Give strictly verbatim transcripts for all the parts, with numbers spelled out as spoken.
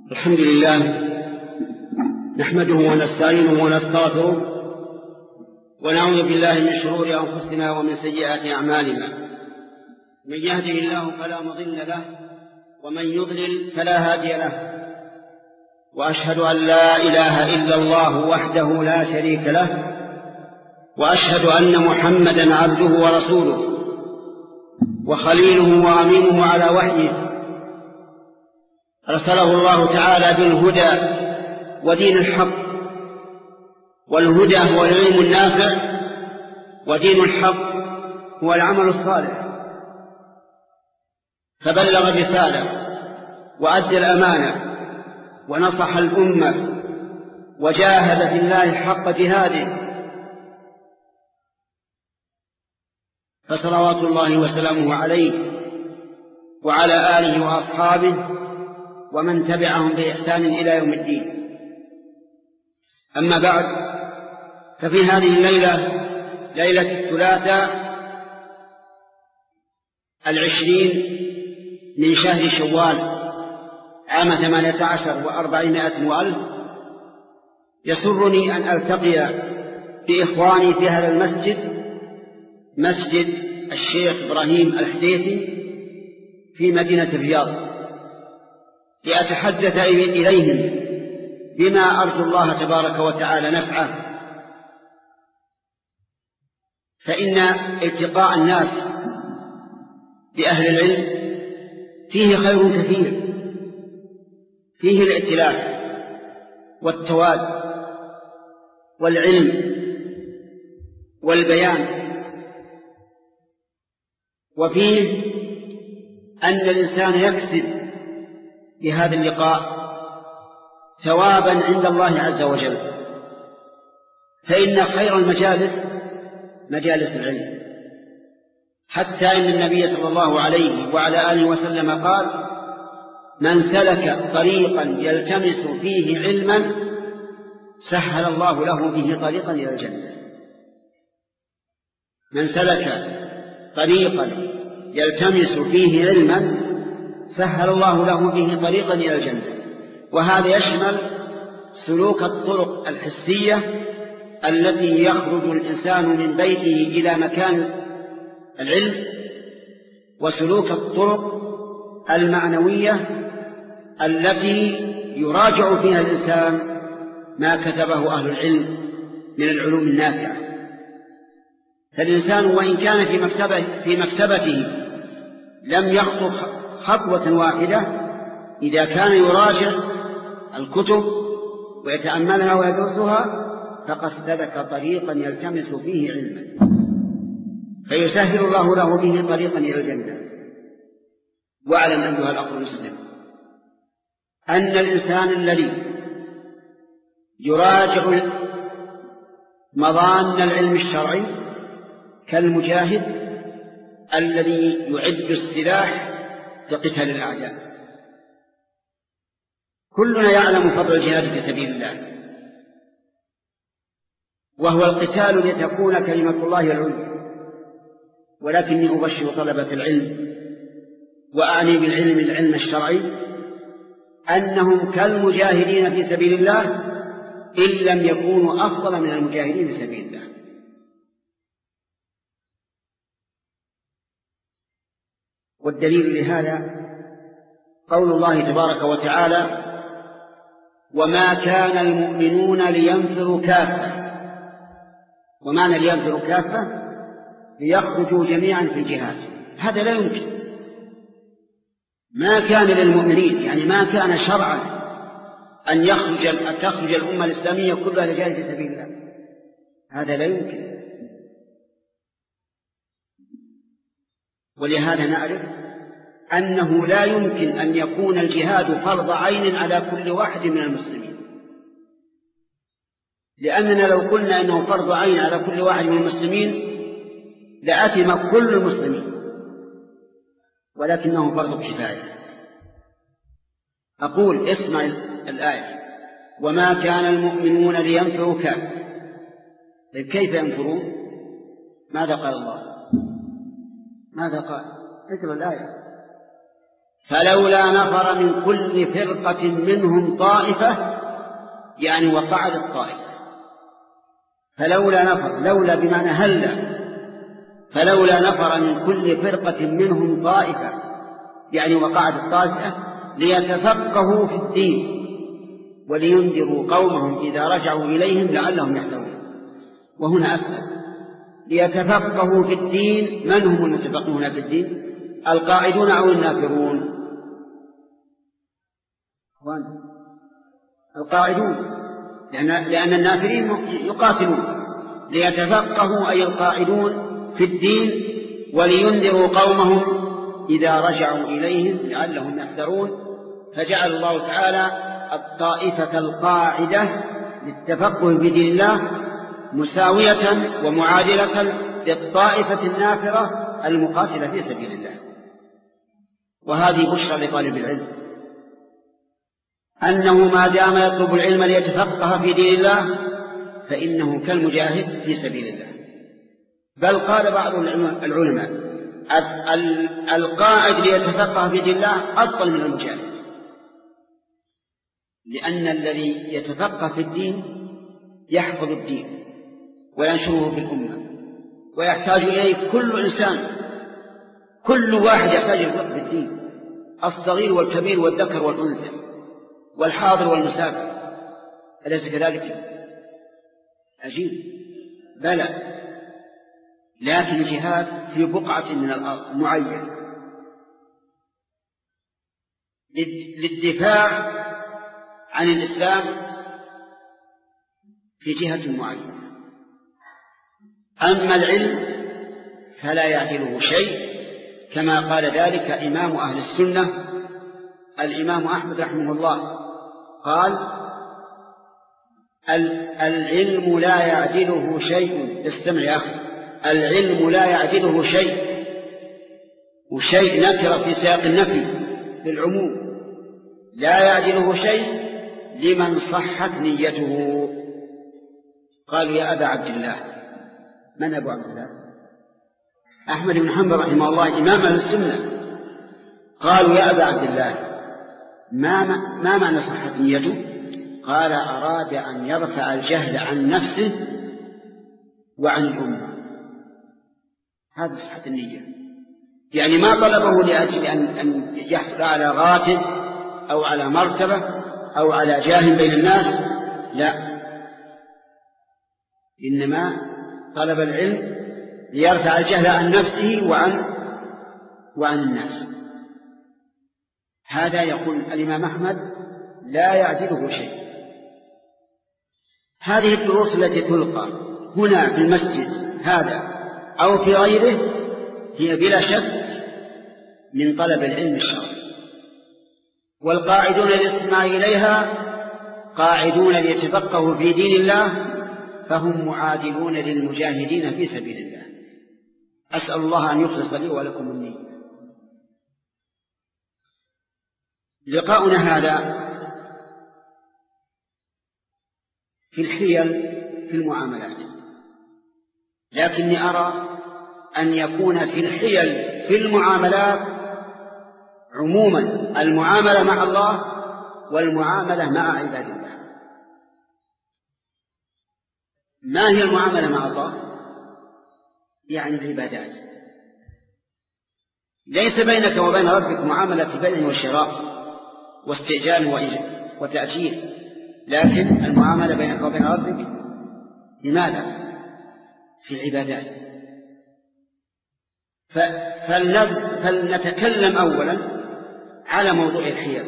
الحمد لله نحمده ونستعينه ونستغفره ونعوذ بالله من شرور أنفسنا ومن سيئات أعمالنا. من يهده الله فلا مضل له ومن يضلل فلا هادي له، وأشهد أن لا إله إلا الله وحده لا شريك له، وأشهد أن محمدا عبده ورسوله وخليله وأمينه على وحيه، أرسله الله تعالى بالهدى ودين الحق، والهدى هو العلم النافع، ودين الحق هو العمل الصالح. فبلغ الرسالة وأدى الأمانة ونصح الأمة وجاهد في الله حق جهاده، فصلوات الله وسلامه عليه وعلى آله وأصحابه ومن تبعهم بإحسان إلى يوم الدين. أما بعد، ففي هذه الليلة ليلة الثلاثاء العشرين من شهر شوال عام ثمانية عشر وأربعمائة وألف، يسرني أن ألتقي بإخواني في هذا المسجد، مسجد الشيخ إبراهيم الحديثي في مدينة الرياض، لأتحدث إليهم بما أرجو الله تبارك وتعالى نفعه. فإن التقاء الناس بأهل العلم فيه خير كثير، فيه الائتلاف والتواد والعلم والبيان، وفيه أن الإنسان يكسب بهذا اللقاء ثوابا عند الله عز وجل. فإن خير المجالس مجالس العلم، حتى إن النبي صلى الله عليه وعلى آله وسلم قال: من سلك طريقا يلتمس فيه علما سهل الله له به طريقا إلى الجنة. من سلك طريقا يلتمس فيه علما سهل الله له به طريقا إلى الجنة. وهذا يشمل سلوك الطرق الحسية التي يخرج الإنسان من بيته إلى مكان العلم، وسلوك الطرق المعنوية التي يراجع فيها الإنسان ما كتبه أهل العلم من العلوم النافعة. فالإنسان وإن كان في مكتبه في مكتبته لم يخطو خطوة واحدة، إذا كان يراجع الكتب ويتأملها ويدرسها فقد سلك طريقا يلتمس فيه علما، فيسهل الله له به طريقا إلى الجنة. واعلم أيها الأخ المسلم أن الإنسان الذي يراجع مظان العلم الشرعي كالمجاهد الذي يعد السلاح لقتال الأعداء. كلنا يعلم فضل الجهاد في سبيل الله، وهو القتال لتكون كلمة الله العليا. ولكني أبشر طلبة العلم، وأعني بالعلم العلم الشرعي، أنهم كالمجاهدين في سبيل الله إن لم يكونوا أفضل من المجاهدين في سبيل الله. والدليل لهذا قول الله تبارك وتعالى: وما كان المؤمنون لينفروا كافة. ومعنى لينفروا كافة ليخرجوا جميعا في الجهاد. هذا لا يمكن. ما كان للمؤمنين، يعني ما كان شرعا أن يخرج أن تخرج الأمة الإسلامية كلها لجهاد في سبيل الله. هذا لا يمكن. ولهذا نعرف أنه لا يمكن أن يكون الجهاد فرض عين على كل واحد من المسلمين، لأننا لو قلنا أنه فرض عين على كل واحد من المسلمين لأثم كل المسلمين، ولكنه فرض كفاية. أقول اسمع الآية: وما كان المؤمنون لينفروا كافة. طيب كيف ينفرون؟ ماذا قال الله؟ ماذا قال؟ اقرأ الآية: فلولا نفر من كل فرقة منهم طائفة، يعني وقعت الطائفة. فلولا نفر، لولا بمعنى هلا، فلولا نفر من كل فرقة منهم طائفة، يعني وقعت الطائفة، ليتفقهوا في الدين ولينذروا قومهم إذا رجعوا إليهم لعلهم يحذرون. وهنا أسأل، ليتفقهوا في الدين، من هم المتفقهون في الدين؟ القاعدون أو النافرون؟ القاعدون، لأن, لأن النافرين يقاتلون. ليتفقهوا أي القاعدون في الدين ولينذروا قومهم إذا رجعوا إليهم لعلهم يحذرون. فجعل الله تعالى الطائفة القاعدة للتفقه بدين الله مساوية ومعادلة للطائفة النافرة المقاتلة في سبيل الله. وهذه بشرى لطالب العلم أنه ما دام يطلب العلم ليتفقه في دين الله فإنه كالمجاهد في سبيل الله. بل قال بعض العلماء القاعد ليتفقه في دين الله أفضل من المجاهد، لأن الذي يتفقه في الدين يحفظ الدين وينشره في الأمة، ويحتاج إليه كل إنسان، كل واحد يحتاج الفقه في الدين، الصغير والكبير والذكر والأنثى والحاضر والمسافر. أليس كذلك؟ أجيب بلى، لكن الجهاد في بقعة من الأرض معينة للدفاع عن الإسلام في جهة معينة. أما العلم فلا يعدله شيء، كما قال ذلك إمام أهل السنة الإمام أحمد رحمه الله، قال العلم لا يعدله شيء. استمع يا أخي، العلم لا يعدله شيء، وشيء نكر في سياق النفي للعموم، لا يعدله شيء لمن صحت نيته. قالوا يا أبا عبد الله، من أبو عبد الله؟ أحمد بن حنبل رحمه الله إمام أهل السنة. قالوا يا أبا عبد الله ما, ما معنى صحت نيته؟ قال أراد أن يرفع الجهل عن نفسه وعن الأمة، هذا صحة النية. يعني ما طلبه لأجل أن يحصل على راتب أو على مرتبة أو على جاه بين الناس، لا، إنما طلب العلم ليرفع الجهل عن نفسه وعن وعن الناس. هذا يقول الإمام أحمد لا يعدله شيء. هذه الدروس التي تلقى هنا في المسجد هذا أو في غيره هي بلا شك من طلب العلم الشرعي، والقاعدون للاستماع إليها قاعدون ليتفقهوا في دين الله، فهم معادلون للمجاهدين في سبيل الله. أسأل الله أن يخلص لي ولكم النية. لقاؤنا هذا في الحيل في المعاملات، لكني أرى أن يكون في الحيل في المعاملات عموما المعاملة مع الله والمعاملة مع عباد الله. ما هي المعاملة مع الله؟ يعني العبادات. ليس بينك وبين ربك معاملة بيع وشراء واستئجال وتأجيل، لكن المعاملة بينك وبين ربك لماذا؟ في العبادات. فلنتكلم أولا على موضوع الحيل.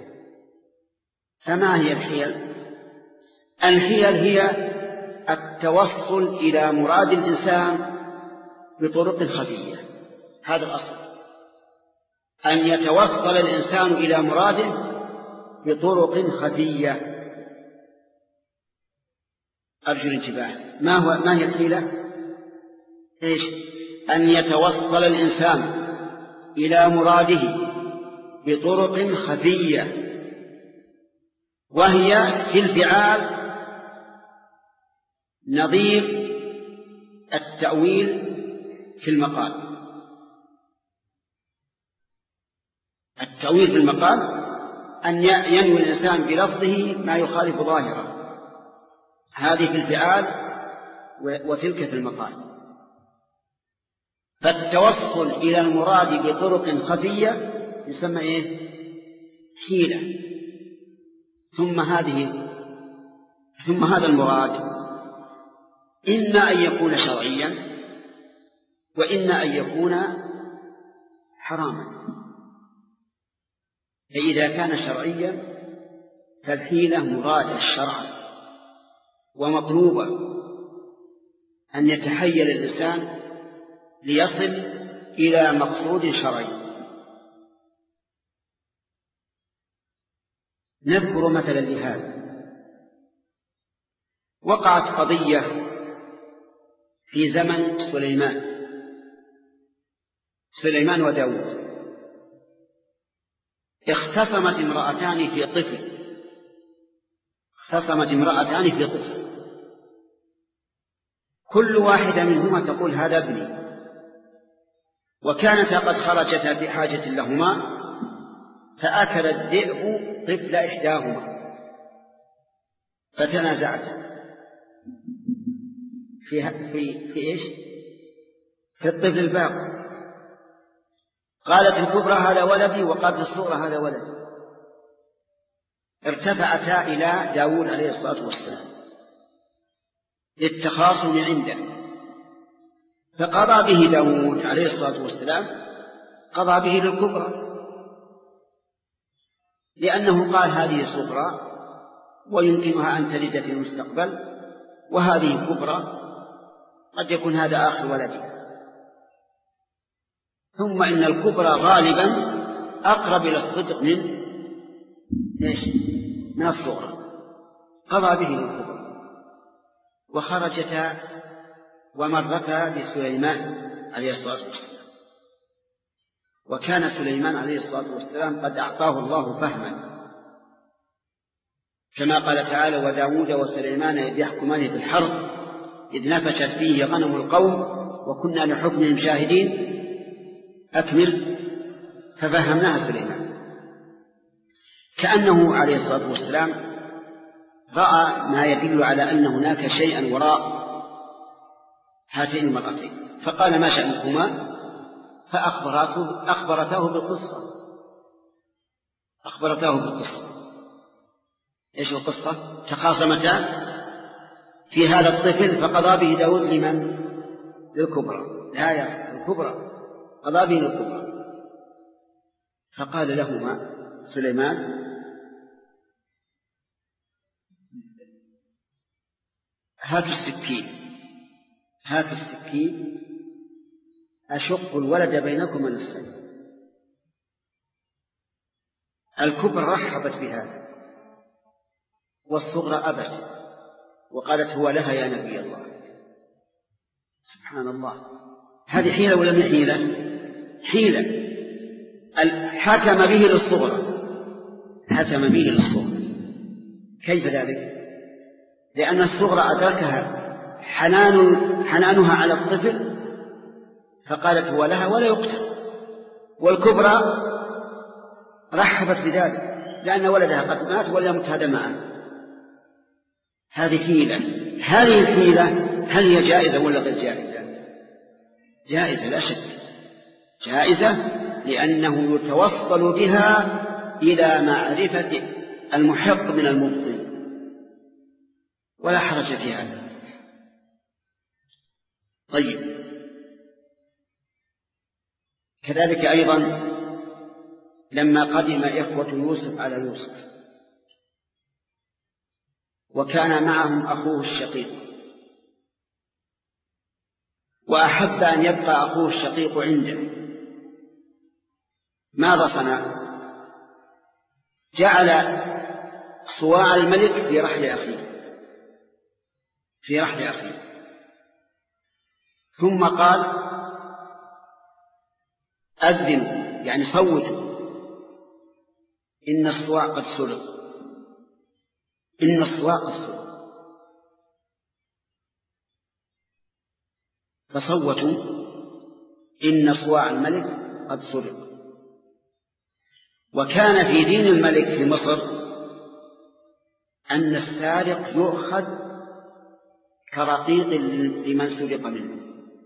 فما هي الحيل؟ الحيل هي التوصل إلى مراد الإنسان بطرق خفية. هذا الأصل، أن يتوصل الإنسان إلى مراده بطرق خفية. أرجو الانتباه. ما هو ما هي الحيلة؟ إيش؟ أن يتوصل الإنسان إلى مراده بطرق خفية، وهي في الفعال نظير التأويل في المقال. التأويل في المقال أن ينوي الإنسان بلفظه ما يخالف ظاهره، هذه في الفعال وتلك في المقال. فالتوصل إلى المراد بطرق خفية يسمى إيه؟ حيلة. ثم هذه ثم هذا المراد إما أن يكون شرعيا وإما أن يكون حراما. فإذا كان شرعيا فالحيلة مرادة شرعا ومطلوبة، أن يتحيل الإنسان ليصل إلى مقصود شرعي. نذكر مثلا لهذا. وقعت قضية في زمن سليمان سليمان وداود. اختصمت امرأتان في طفل اختصمت امرأتان في طفل كل واحدة منهما تقول هذا ابني، وكانتا قد خرجتا بحاجة لهما، فأكل الذئب طفل إحداهما فتنازعتا في في في إيش؟ في الطفل الباقي. قالت الكبرى هذا ولدي، وقالت الصغرى هذا ولدي. ارتفعتا إلى داود عليه الصلاة والسلام للتخاصم عنده، فقضى به داود عليه الصلاة والسلام قضى به للكبرى، لأنه قال هذه صغرى ويمكنها أن تلد في المستقبل، وهذه كبرى قد يكون هذا آخر ولدها. ثم إن الكبرى غالبا أقرب إلى الصدق من إيش؟ من الصغرى. قضى به للكبرى وخرجتا ومرتا بسليمان عليه الصلاة والسلام. وكان سليمان عليه الصلاة والسلام قد أعطاه الله فهما، كما قال تعالى وداود وسليمان إذ يحكمان في الحرث إذ نفشت فيه غنم القوم وكنا لحكمهم شاهدين. أكمل. ففهمناها سليمان، كأنه عليه الصلاة والسلام رأى ما يدل على أن هناك شيئا وراء هاتين المرأتين، فقال ما شأنكما؟ فأخبرته أخبرته بالقصة أخبرته بالقصة إيش القصة؟ تخاصمتا في هذا الطفل فقضى به داود لمن؟ للكبرى. لا يا الكبرى قضى به للكبرى. فقال لهما سليمان هاتوا السكين هاتوا السكين أشق الولد بينكم نصفين. الكبرى رحبت بهذا والصغرى أبت وقالت هو لها يا نبي الله. سبحان الله، هذه حيلة ولا من حيلة؟ حيلة. حكم به للصغرى حكم به للصغرى كيف ذلك؟ لأن الصغرى أدركها حنان حنانها على الطفل فقالت هو لها ولا يقتل، والكبرى رحبت بذلك لأن ولدها قد مات ولا يمت هذا معه. هذه حيلة. هذه الحيلة هل هي جائزة ولا غير جائزة؟ جائزة لا شك، جائزة، لأنه يتوصل بها إلى معرفة المحق من المبطل ولا حرج في هذا. طيب، كذلك أيضا لما قدم إخوة يوسف على يوسف وكان معهم أخوه الشقيق وأحب أن يبقى أخوه الشقيق عنده، ماذا صنع؟ جعل صواع الملك في رحل أخيه في رحل أخيه ثم قال أذن يعني صوتوا إن الصواع قد سرق إن الصواع قد سرق. فصوتوا إن صواع الملك قد سرق. وكان في دين الملك في مصر أن السارق يؤخذ كرقيق لمن سرق منه.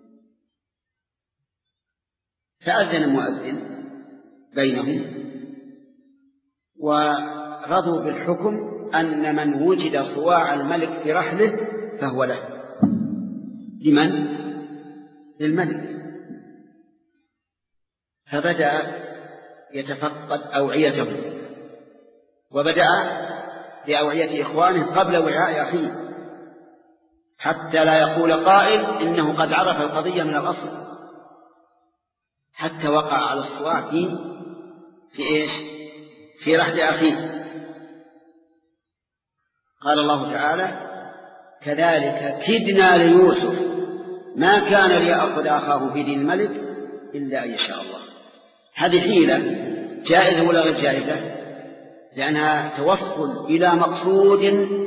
فأذن مؤذن بينهم ورضوا بالحكم أن من وجد صواع الملك في رحله فهو له. لمن؟ للملك. فبدأ يتفقد أوعيته وبدأ بأوعية إخوانه قبل وعاء أخيه حتى لا يقول قائل إنه قد عرف القضية من الأصل، حتى وقع على الصواع في في إيش؟ في رحل أخيه. قال الله تعالى: كذلك كدنا ليوسف ما كان ليأخذ أخاه في دين الملك إلا أن يشاء الله. هذه حيلة جائزة ولا غير جائزة؟ لأنها توصل إلى مقصود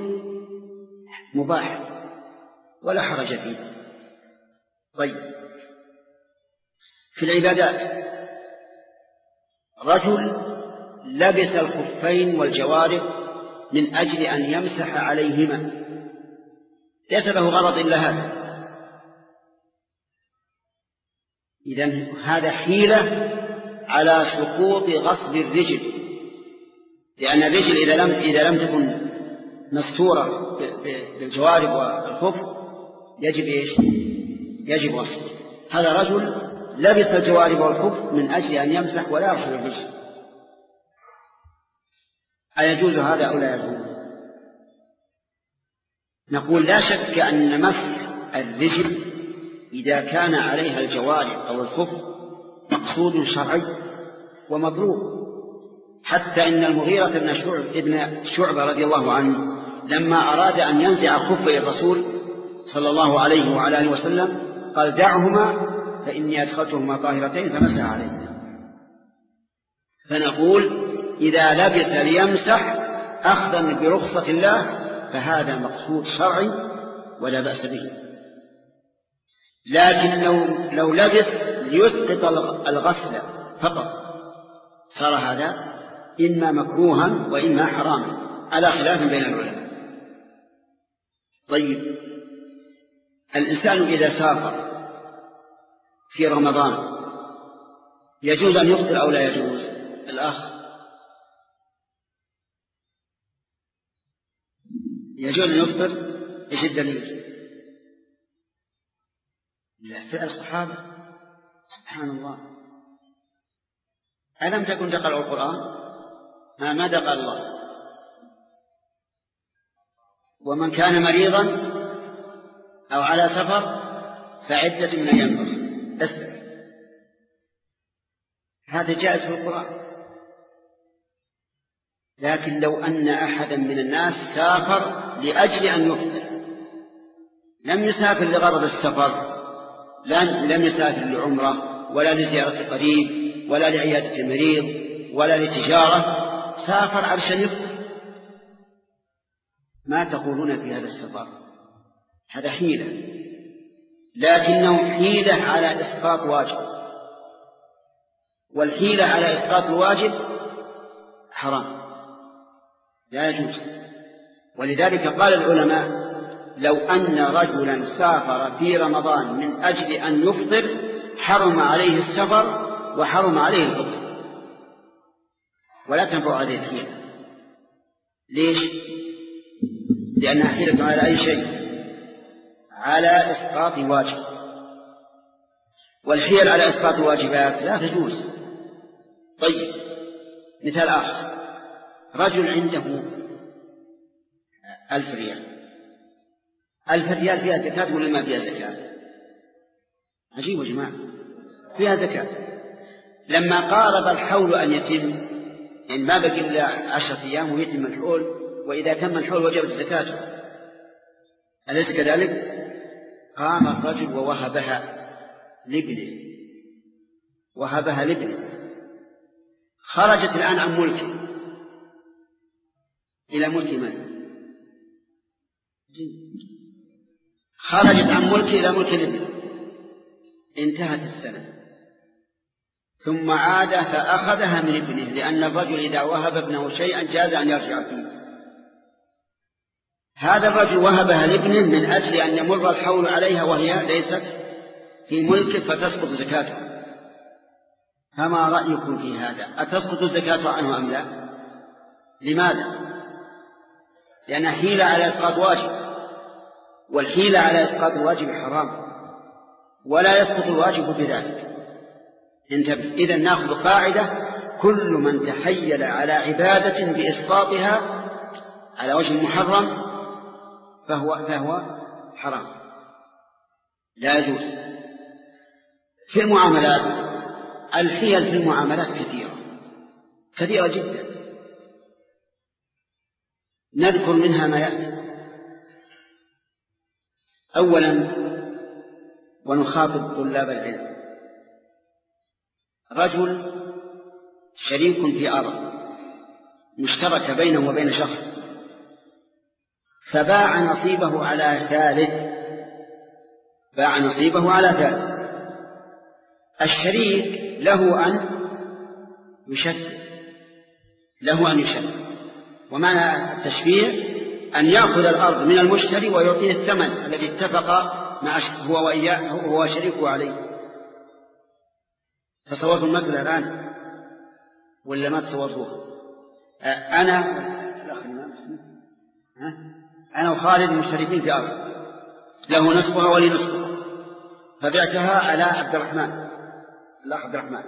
مباح ولا حرج فيه. طيب، في العبادات رجل لبس الخفين والجوارب من أجل أن يمسح عليهما، ليس له غرض إلا هذا، إذن هذا حيلة على سقوط غصب الرجل، لأن الرجل إذا لم إذا لم تكن مستورة بالجوارب والخف يجب إيش؟ يجب غسل. هذا رجل لبس الجوارب والخف من أجل أن يمسح ولا يرحل الرجل. أيجوز هذا أو لا يجوز؟ نقول لا شك أن مسح الرجل إذا كان عليها الجوارب أو الخف مقصود شرعي ومطلوب، حتى إن المغيرة بن شعب ابن شعبة رضي الله عنه لما أراد أن ينزع خفي الرسول صلى الله عليه وعلى آله وسلم قال: دعهما فإني أدخلتهما طاهرتين فمسح عليهما. فنقول إذا لبس ليمسح أخذا برخصة الله فهذا مقصود شرعي ولا بأس به. لكن لو, لو لبس ليسقط الغسل فقط صار هذا إما مكروها وإما حراما على خلاف بين العلماء. طيب، الإنسان إذا سافر في رمضان يجوز أن يفطر أو لا يجوز؟ الأخ يجوز أن يفطر. إيش الدليل؟ فعل الصحابة. سبحان الله، ألم تكن تقرأ القرآن؟ ما ماذا قال الله؟ ومن كان مريضا أو على سفر فعدة من أيام أخرى. هذا جائز في القرآن. لكن لو أن أحدا من الناس سافر لأجل أن يفطر، لم يسافر لغرض السفر، لم يسافر لعمرة ولا لزيارة قريب ولا لعيادة المريض ولا لتجارة، سافر عشان يفطر، ما تقولون في هذا السفر؟ هذا حيلة، لكنه حيلة على إسقاط واجب، والحيلة على إسقاط الواجب حرام لا يجوز. ولذلك قال العلماء: لو أن رجلا سافر في رمضان من أجل أن يفطر حرم عليه السفر وحرم عليه الفطر، ولا تنفع هذه الحيلة. ليش؟ لأنها حيلة على أي شيء، على إسقاط واجب، والحيل على إسقاط الواجبات لا تجوز. طيب، مثال آخر: رجل عنده ألف ريال، ألف ريال فيها زكاة ولا ما فيها زكاة؟ عجيب يا جماعة، فيها زكاة. لما قارب الحول أن يتم، إن ما بقي إلا عشرة أيام ويتم الحول، وإذا تم الحول وجبت زكاته، أليس كذلك؟ قام الرجل ووهبها لابنه، وهبها لابنه، خرجت الآن عن ملكه إلى ملك من؟ خرجت عن ملكه إلى ملك الابن، انتهت السنة، ثم عاد فأخذها من ابنه، لأن الرجل إذا وهب ابنه شيئا جاز أن يرجع فيه. هذا الرجل وهبها لابنه من أجل أن يمر الحول عليها وهي ليست في ملكه فتسقط زكاتها. فما رأيكم في هذا؟ أتسقط الزكاة عنه أم لا؟ لماذا؟ لأنها حيلة على إسقاط واجب، والحيلة على إسقاط الواجب حرام، ولا يسقط الواجب بذلك. إذن نأخذ قاعدة: كل من تحيل على عبادة بإسقاطها على وجه محرم فهو, فهو حرام، لا يجوز. في المعاملات، الحيل في المعاملات كثيرة كثيرة جدا، نذكر منها ما يأتي. أولا، ونخاطب طلاب العلم: رجل شريك في أرض مشترك بينه وبين شخص، فباع نصيبه على ثالث باع نصيبه على ثالث الشريك له أن يشفع له أن يشفع ومعنى التشفيع أن يأخذ الأرض من المشتري ويعطيه الثمن الذي اتفق مع هو وإياه هو شريكه عليه. تصوروا المسألة الآن ولا ما تصوروها؟ أنا أنا وخالد مشتركين في أرض له نصفها ولي نصفها، فبعتها على عبد الرحمن الأخ عبد الرحمن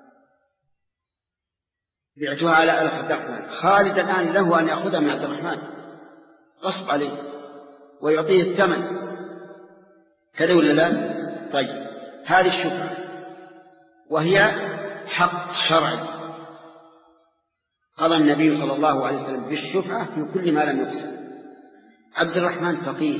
بعتها على الأخ عبد الرحمن. خالد الآن له أن يأخذها من عبد الرحمن غصب عليه ويعطيه الثمن، كذا ولا لا؟ طيب، هذه الشفعة وهي حق شرعي، قضى النبي صلى الله عليه وسلم بالشفعة في كل ما لم يقسم. عبد الرحمن فقيه،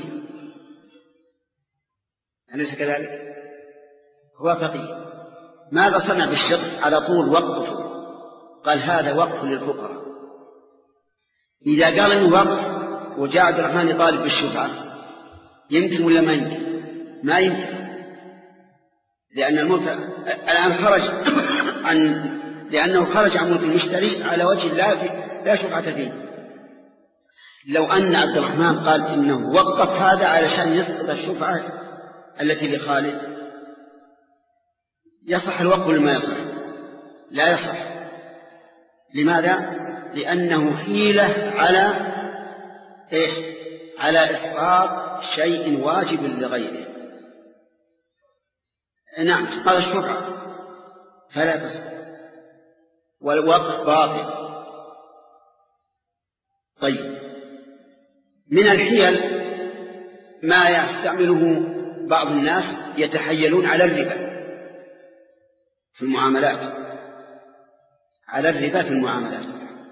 أليس كذلك؟ هو فقيه، ماذا صنع بالشخص؟ على طول وقفه، قال هذا وقف للفقراء. إذا قال إنه وقف وجاء عبد الرحمن يطالب بالشفعة يمكن ولا ما يمكن؟ ما يمكن، لأن الملك الآن خرج عن لأنه خرج عن ملك المشتري على وجه لا لا شفعة فيه. لو أن عبد الرحمن قال إنه وقف هذا علشان يسقط الشفعة التي لخالد، يصح الوقف ولا ما يصح؟ لا يصح. لماذا؟ لأنه حيلة على إيش؟ على إسقاط شيء واجب لغيره. نعم، إسقاط الشفعة فلا تصح، والوقف باطل. طيب، من الحيل ما يستعمله بعض الناس، يتحيلون على الربا في المعاملات على الربا في المعاملات.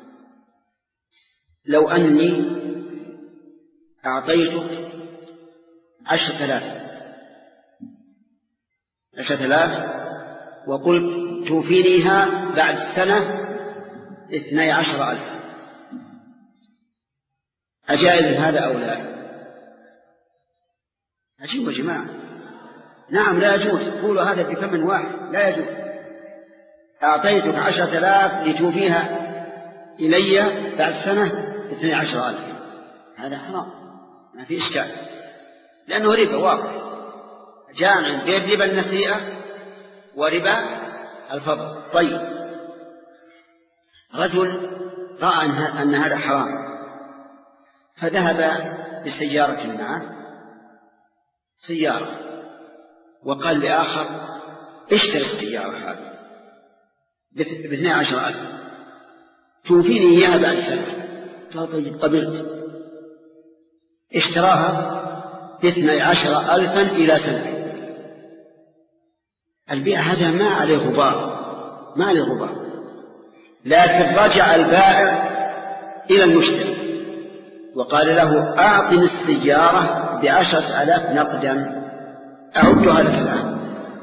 لو أني أعطيتك عشرة آلاف عشرة آلاف وقلت توفينيها بعد سنة اثني عشر ألف، أجائز هذا أو لا؟ عجيب يا جماعة. نعم لا يجوز، قولوا هذا بفم واحد، لا يجوز. أعطيتك عشرة آلاف لتوفيها إلي بعد سنة اثني عشر ألف، هذا حرام، ما في إشكال، لأنه ربا واقع جامع بين ربا النسيئة وربا الفضل. طيب، رجل رأى أن هذا حرام فذهب بسيارة معه سيارة وقال لآخر اشتري السيارة هذه باثني عشر ألف توفيني إياها بعد سنة. قال طيب قبلت. اشتراها باثني عشر ألفا إلى سنة. البيع هذا ما عليه غبار، ما عليه غبار، لكن رجع البائع إلى المشتري وقال له أعطني السيارة بعشرة آلاف نقدا أعدها لك الآن.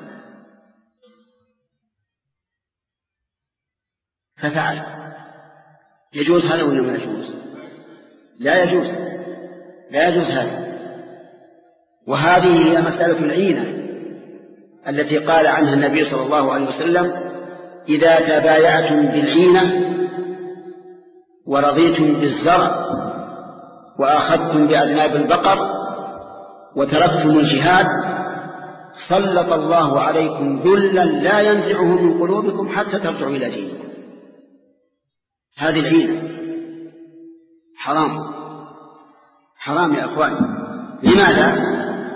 ففعل. يجوز هذا ولا ما يجوز؟ لا يجوز، لا يجوز هذا. وهذه هي مسألة العينة التي قال عنها النبي صلى الله عليه وسلم إذا تبايعتم بالعينة ورضيتم بالزرع وأخذتم بأذناب البقر وتركتم الجهاد سلط الله عليكم ذلا لا ينزعه من قلوبكم حتى ترجعوا إلى دينكم. هذه العينة حرام، حرام يا أخوان. لماذا؟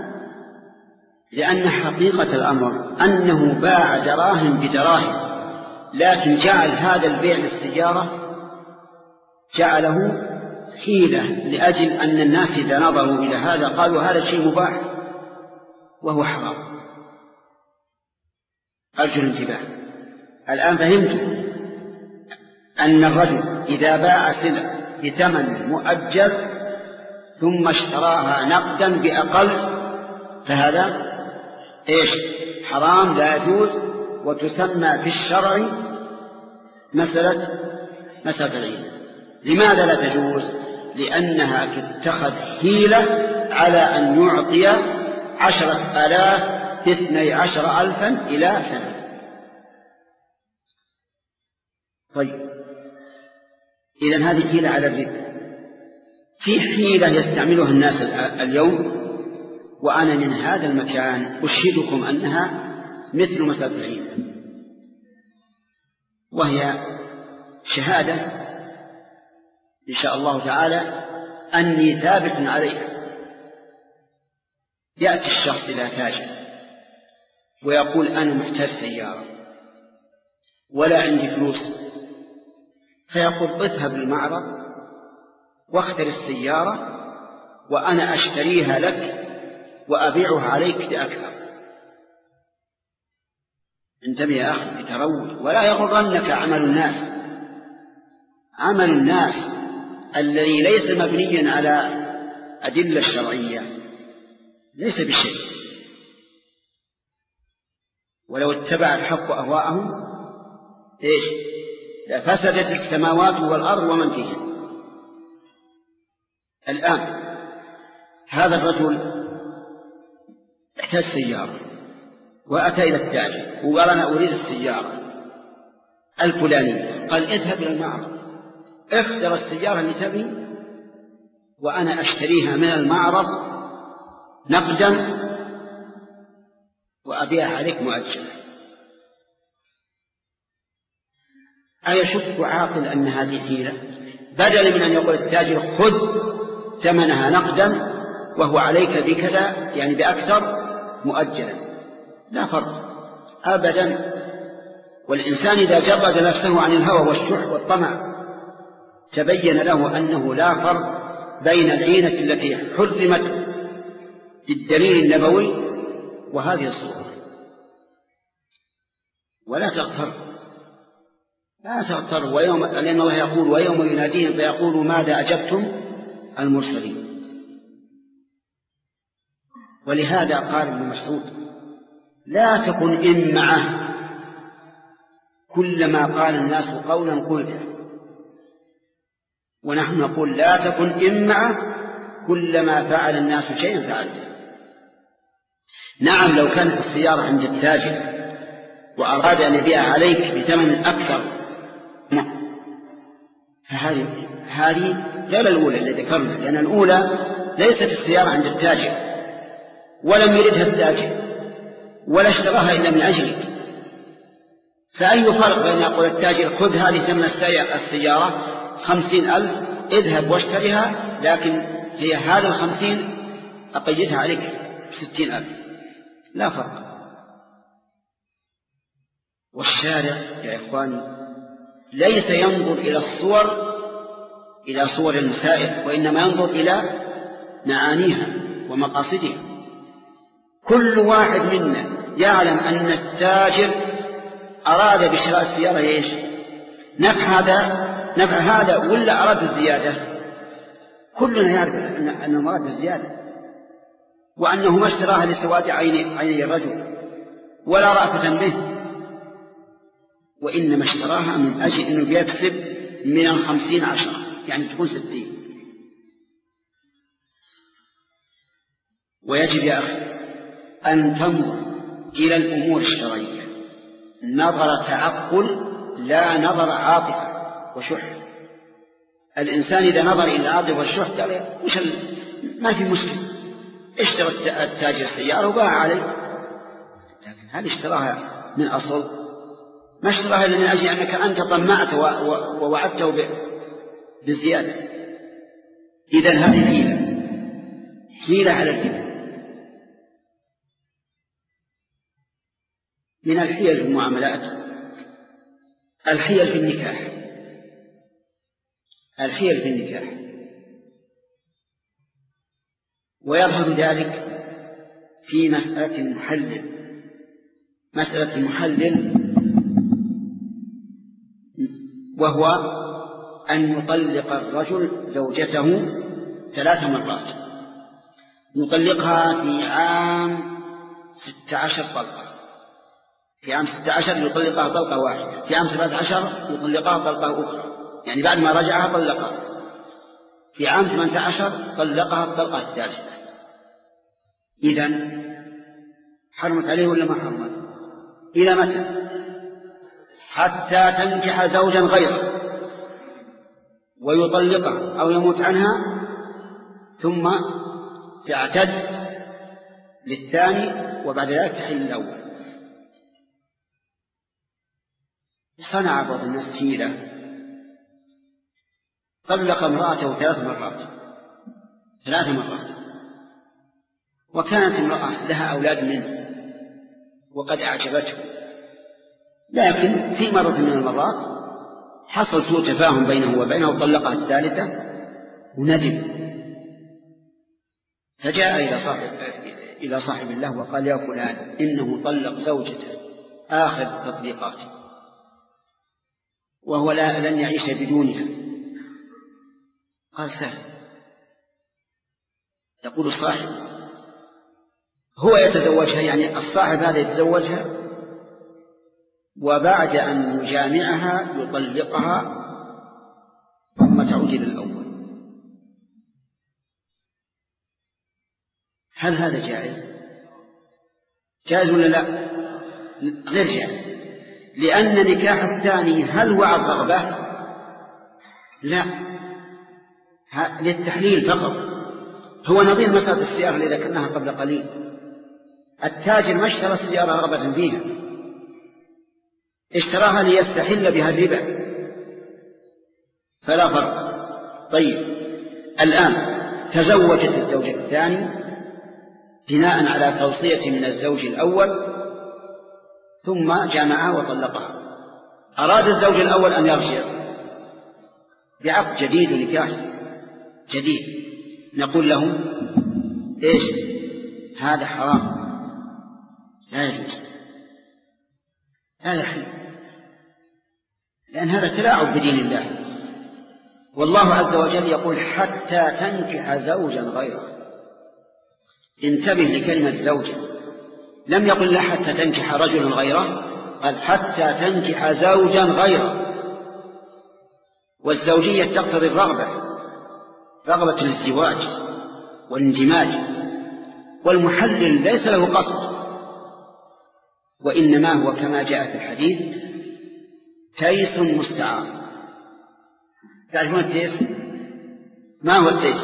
لأن حقيقة الأمر أنه باع دراهم بدراهم، لكن جعل هذا البيع للسيارة جعله حيلة لأجل أن الناس إذا نظروا إلى هذا قالوا هذا شيء مباح وهو حرام. أرجو الانتباه. الآن فهمت أن الرجل إذا باع سلعة بثمن مؤجل ثم اشتراها نقدا بأقل فهذا إيش؟ حرام لا يجوز، وتسمى في الشرع مسألة مسألة العين. لماذا لا تجوز؟ لأنها تتخذ حيلة على أن يعطي عشرة آلاف اثني عشر ألفا إلى سنة. طيب إذن هذه حيلة على الربا. في حيلة يستعملها الناس اليوم وأنا من هذا المكان أشهدكم أنها مثل مسألة العين، وهي شهادة إن شاء الله تعالى أني ثابت عليها. يأتي الشخص إلى تاجر ويقول أنا محتاج سيارة ولا عندي فلوس، فيقول اذهب للمعرض واختر السيارة وأنا أشتريها لك وأبيعها عليك بأكثر. انتبه يا أخي بتروج، ولا يغرنك عمل الناس. عمل الناس الذي ليس مبنيا على أدلة شرعية ليس بشيء، ولو اتبع الحق أهواءهم إيش لفسدت السماوات والأرض ومن فيهن. الآن هذا الرجل احتاج سيارة وأتى إلى التاجر وقال أنا أريد السيارة الفلانية، قال اذهب إلى المعرض اختر السيارة اللي تبي وأنا أشتريها من المعرض نقدا وأبيعها عليك مؤجلا. أيشك عاقل أن هذه حيلة؟ بدل من أن يقول التاجر خذ ثمنها نقدا وهو عليك بكذا يعني بأكثر مؤجلا، لا فرق أبدا. والإنسان إذا جرد نفسه عن الهوى والشح والطمع تبين له أنه لا فرق بين العينة التي حرمت بالدليل النبوي وهذه الصورة. ولا تغتر لا تغتر ويوم لأن الله يقول ويوم يناديهم فيقول ماذا أجبتم المرسلين. ولهذا قال ابن مسعود لا تكن إمعة كلما قال الناس قولا قلته، ونحن نقول لا تكن إمعة كلما فعل الناس شيئا فعلته. نعم لو كانت السيارة عند التاجر وأراد أن يبيعها عليك بثمن أكثر فهذه هذه غير الأولى اللي ذكرنا، لأن الأولى ليست السيارة عند التاجر ولم يردها التاجر ولا اشتراها إلا من أجلك، فأي فرق بين يقول التاجر خذ هذه ثمن السيارة خمسين ألف اذهب واشتريها، لكن هي هذا الخمسين أقيدها عليك ستين ألف، لا فرق. والشارع يا إخواني ليس ينظر إلى الصور إلى صور المسائل، وإنما ينظر إلى معانيها ومقاصدها. كل واحد منا يعلم أن التاجر أراد بشراء السيارة إيش؟ نفع هذا نفع هذا ولا أراد الزيادة؟ كلنا يعرف أنه مراد الزيادة، وأنه ما اشتراها لسواد عيني عيني الرجل ولا رأفة به، وإنما اشتراها من أجل أنه يكسب من الخمسين عشرة يعني تكون ستين. ويجب يا أخي أن تنظر إلى الأمور الشرعية نظر تعقل لا نظر عاطفة وشح. الإنسان إذا نظر إلى العاطفة والشح قال وش ما في مشكلة، اشترى التاجر السيارة وباع عليه، لكن هل اشتراها من أصل؟ ما اشتراها من أجل أنك أنت طمعت ووعدته بزيادة. إذن هذه حيلة حيلة على الربا. من الحيل في المعاملات الحيل في النكاح. الحيل في النكاح ويظهر ذلك في مسألة المحلل. مسألة المحلل وهو أن يطلق الرجل زوجته ثلاث مرات، يطلقها في عام ستة عشر طلقة، في عام ستة عشر يطلقها طلقة واحدة، في عام سبعة عشر يطلقها طلقة أخرى، يعني بعد ما رجعها طلقها، في عام ثمانية عشر طلقها الطلقة الثالثة. إذن حرمت عليه ولا ما حرمت؟ إلى متى؟ حتى تنكح زوجا غيره ويطلقها أو يموت عنها ثم تعتد للثاني وبعد ذلك تحل الأول. صنع بعض الناس حيلة، طلق امرأته ثلاث مرات ثلاث مرات وكانت امرأة لها أولاد منه وقد أعجبته، لكن في مرة من المرات حصل سوء تفاهم بينه وبينه وطلقها الثالثة وندم، فجاء إلى صاحب إلى صاحب الله وقال يا فلان إنه طلق زوجته آخر تطليقاته وهو لا لن يعيش بدونها. قال سهل. يقول الصاحب هو يتزوجها، يعني الصاحب هذا يتزوجها وبعد أن يجامعها يطلقها ثم تعود إلى الأول. هل هذا جائز؟ جائز ولا لا؟ غير جائز، لأن نكاح الثاني هل هو عن رغبة؟ لا، للتحليل فقط. هو نظير مسألة السيارة اللي ذكرناها قبل قليل. التاجر ما اشترى السيارة رغبة فيها، اشتراها ليستحل بها الربا، فلا فرق. طيب الآن تزوجت الزوج الثاني بناء على توصية من الزوج الأول ثم جامعها وطلقها. أراد الزوج الأول أن يرجع بعقد جديد ونكاح جديد، نقول له إيش؟ هذا حرام لا يجوز، هذا حلال، لأن هذا تلاعب بدين الله. والله عز وجل يقول حتى تنكح زوجا غيره. انتبه لكلمة زوجا، لم يقل لا حتى تنكح رجلا غيره، قال حتى تنكح زوجا غيره. والزوجية تقتضي الرغبة، رغبة الازدواج والاندماج، والمحلل ليس له قصد، وإنما هو كما جاء في الحديث تيس مستعار. تعرفون التيس؟ ما هو التيس؟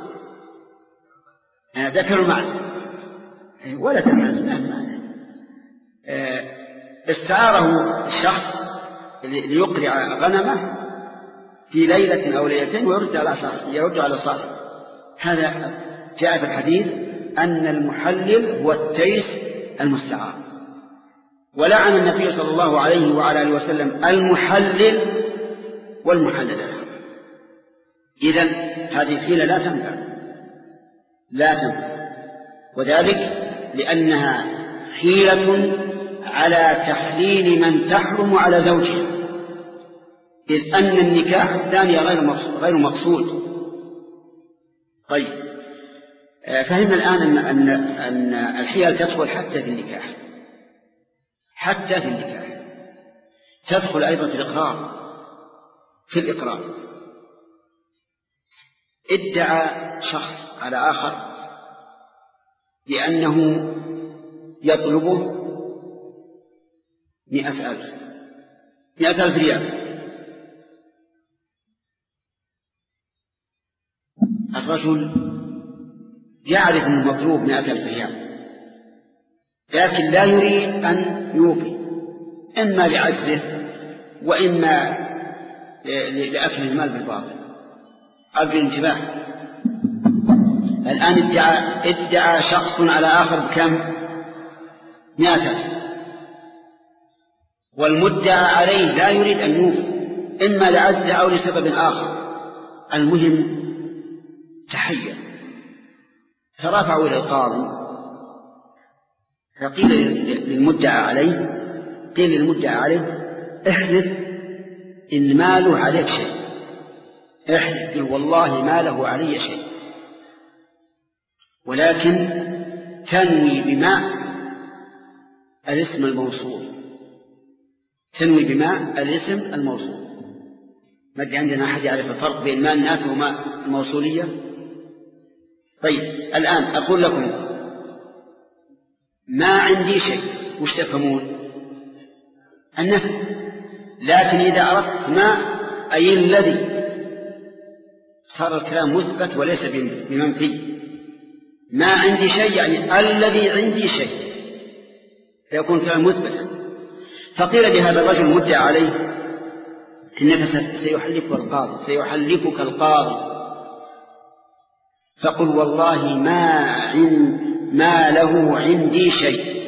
ذكر المعنى ولا تمعنى معنى. استعاره الشخص ليقرع غنمه في ليلة أو ليلتين ويرد على صاحبه، يرد على صاحبه. هذا جاء في الحديث أن المحلل هو التيس المستعار. ولعن النبي صلى الله عليه وعلى آله وسلم المحلل والمحلل له. إذن هذه الحيلة لا تنفع لا تنفع وذلك لأنها حيلة على تحليل من تحرم على زوجها، إذ أن النكاح الثاني غير مقصود. طيب فهمنا الآن أن, أن, أن الحيل تدخل حتى في النكاح، حتى في النكاح تدخل أيضا في الإقرار. في الإقرار ادعى شخص على آخر بأنه يطلبه مئة ألف مئة ألف ريال. الرجل يعرف أنه مطلوب مئة ألف ريال لكن لا يريد أن يوفي، إما لعجزه وإما لأكل المال بالباطل أو بالانتباه. الآن ادعى, ادعى شخص على آخر بكم؟ مئة ألف، والمدعى عليه لا يريد أن يوفي إما لعجزه أو لسبب آخر. المهم تحير، فرفعوا إلى القاضي فقيل للمدعى عليه قيل للمدعى عليه احلف إن ما له عليك شيء، احلف قل والله ما له علي شيء، ولكن تنوي بماء الاسم الموصول، تنوي بماء الاسم الموصول. ما ادري عندنا أحد يعرف الفرق بين ماء النافع وماء الموصولية؟ طيب الآن أقول لكم ما عندي شيء، وش تفهمون؟ النفي. لكن إذا أردت ما أي الذي صار الكلام مثبت وليس بمنفي. ما عندي شيء يعني الذي عندي شيء، فيكون كلام مثبتا. فقيل لهذا الرجل مدعى عليه إنك سيحلفك القاضي سيحلفك القاضي فقل والله ما عند ما له عندي شيء،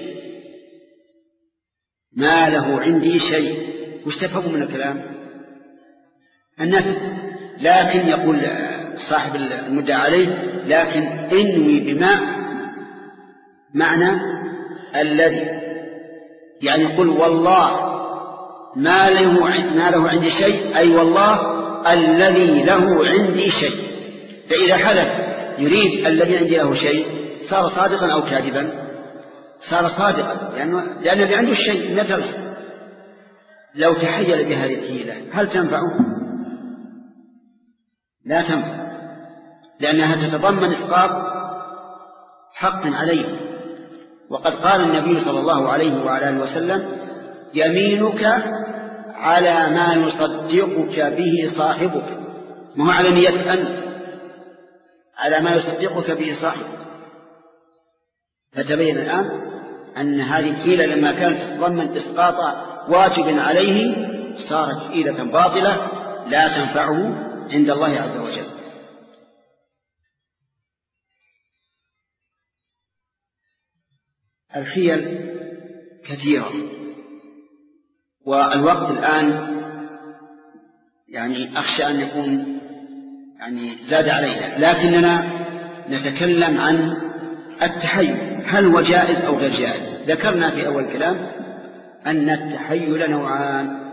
ما له عندي شيء. وش تفهموا من الكلام؟ النفي. لكن يقول صاحب المدعى عليه لكن انوي بما معنى الذي، يعني قل والله ما له ما له عندي شيء، أي والله الذي له عندي شيء. فإذا حلف يريد الذي عندي له شيء صار صادقا أو كاذبا؟ صار صادقا، لأنه لأن الذي عنده الشيء مثلا. لو تحيل بهذه الحيلة هل تنفعه؟ لا تنفع، لأنها تتضمن إسقاط حق عليه. وقد قال النبي صلى الله عليه وعلى آله وسلم يمينك على ما يصدقك به صاحبك، ما هو على نيتك أنت، على ما يصدقك به صاحبك. فتبين الآن أن هذه الحيلة لما كانت تتضمن إسقاط واجب عليه صارت حيلة باطلة لا تنفعه عند الله عز وجل. الحيل كثيرة، والوقت الآن يعني أخشى أن يكون يعني زاد علينا، لكننا نتكلم عن التحيل هل هو جائز أو غير جائز. ذكرنا في أول كلام أن التحيل نوعان،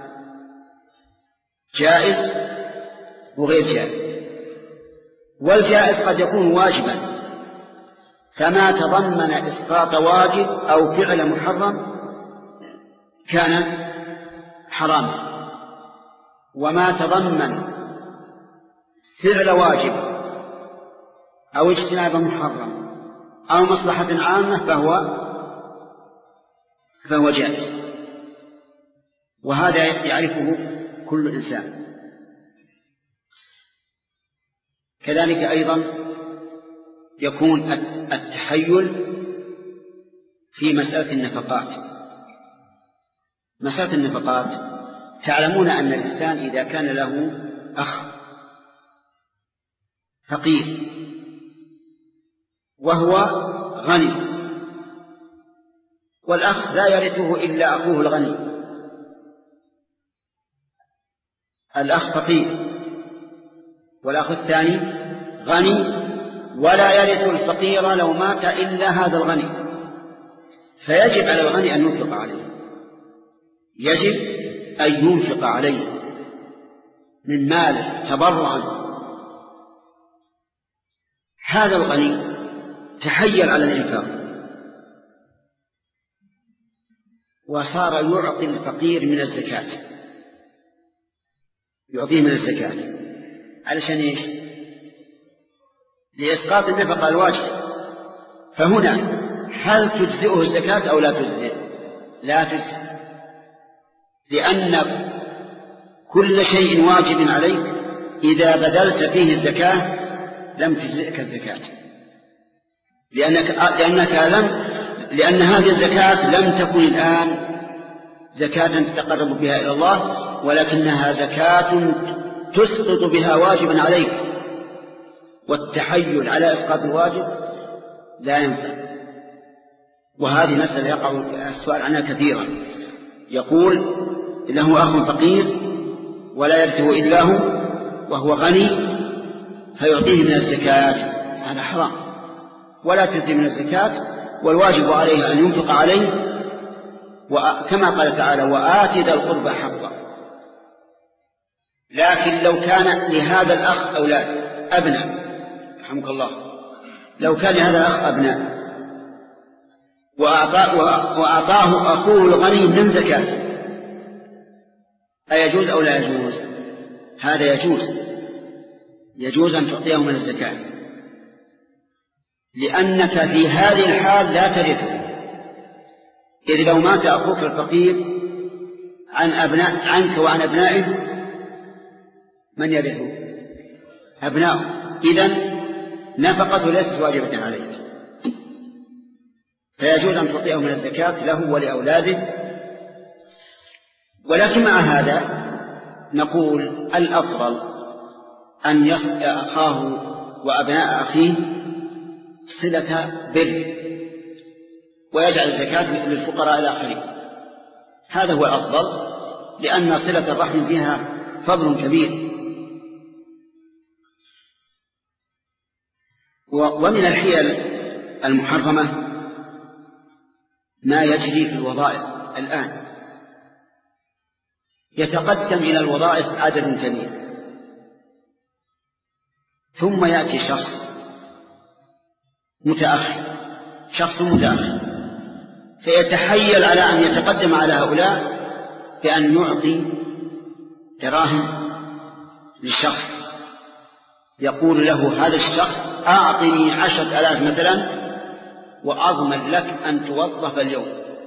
جائز وغير جائز. والجائز قد يكون واجبا، فما تضمن إسقاط واجب أو فعل محرم كان حراما، وما تضمن فعل واجب أو اجتناب محرم أو مصلحة عامة فهو فهو جائز، وهذا يعرفه كل إنسان. كذلك أيضا يكون التحيل في مسألة النفقات. مسألة النفقات تعلمون أن الإنسان إذا كان له أخ فقير وهو غني، والأخ لا يرثه إلا أخوه الغني، الأخ فقير والأخ الثاني غني، ولا يرث الفقير لو مات إلا هذا الغني، فيجب على الغني أن ينفق عليه، يجب أن ينفق عليه من ماله تبرعا. هذا الغني تحيل على الإنفاق وصار يعطي الفقير من الزكاة، يعطيه من الزكاة علشان إيش؟ لإسقاط النفقة الواجب. فهنا هل تجزئه الزكاة أو لا تجزئ؟ لا تجزئ، لأن كل شيء واجب عليك إذا بذلت فيه الزكاة لم تجزئك الزكاة، لأنك, لأنك لم لأن هذه الزكاة لم تكن الآن زكاة تتقرب بها إلى الله، ولكنها زكاة تسقط بها واجبا عليك، والتحيل على إسقاط الواجب لا ينفع. وهذه مسألة يقع السؤال عنها كثيرا، يقول له أخ فقير ولا يرثه إلا هو وهو غني فيعطيه من الزكاة، هذا حرام، ولا تجزي من الزكاة، والواجب عليه أن ينفق عليه، وكما قال تعالى وآت ذا القربى حقه. لكن لو كان لهذا الأخ أولاد أبناء رحمك الله، لو كان لهذا الأخ أبناء وأعطاه أخوه الغني من زكاة أيجوز أو لا يجوز؟ هذا يجوز، يجوز أن تعطيه من الزكاة، لأنك في هذه الحال لا ترثه. إذ لو مات أخوك الفقير عن أبناء عنك وعن أبنائه من يرثه؟ أبناؤه، إذن نفقته ليست واجبة عليك، فيجوز أن تعطيه من الزكاة له ولأولاده. ولكن مع هذا نقول الأفضل أن يصل أخاه وأبناء أخيه صلة بر، ويجعل الزكاة للفقراء الآخرين، هذا هو الأفضل، لأن صلة الرحم فيها فضل كبير. ومن الحيل المحرمة ما يجري في الوظائف الآن، يتقدم إلى الوظائف عدد كبير، ثم يأتي شخص متأخر شخص متأخر فيتحيل على أن يتقدم على هؤلاء بأن يعطي دراهم للشخص، يقول له هذا الشخص أعطني عشرة آلاف مثلا وأضمن لك أن توظف اليوم.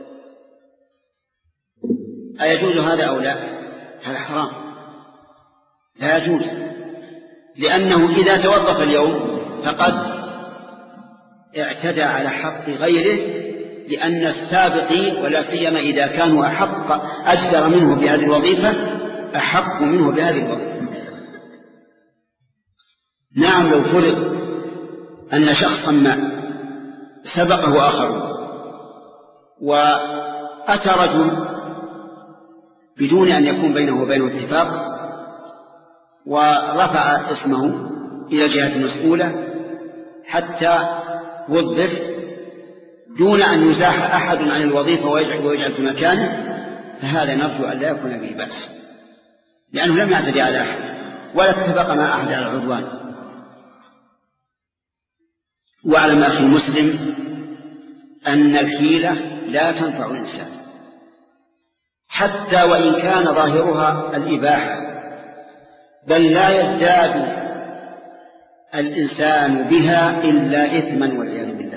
أيجوز هذا أو لا؟ هذا حرام، لا يجوز، لأنه إذا توظف اليوم فقد اعتدى على حق غيره، لأن السابقين ولا سيما إذا كانوا أحق أجدر منه بهذه الوظيفة أحق منه بهذه الوظيفة. نعم، لو فرض أن شخصا ما سبقه آخر وأتى رجل بدون أن يكون بينه وبينه اتفاق ورفع اسمه إلى جهة مسؤولة حتى وظف دون أن يزاح أحد عن الوظيفة ويجعل في مكانه، فهذا نرجو أن لا يكون به بأس، لأنه لم يعتدي على أحد ولا اتفق مع أحد على العدوان. واعلم أخي المسلم أن الحيلة لا تنفع الإنسان، حتى وإن كان ظاهرها الإباحة، بل لا يزداد الإنسان بها إلا إثما والعياذ بالله.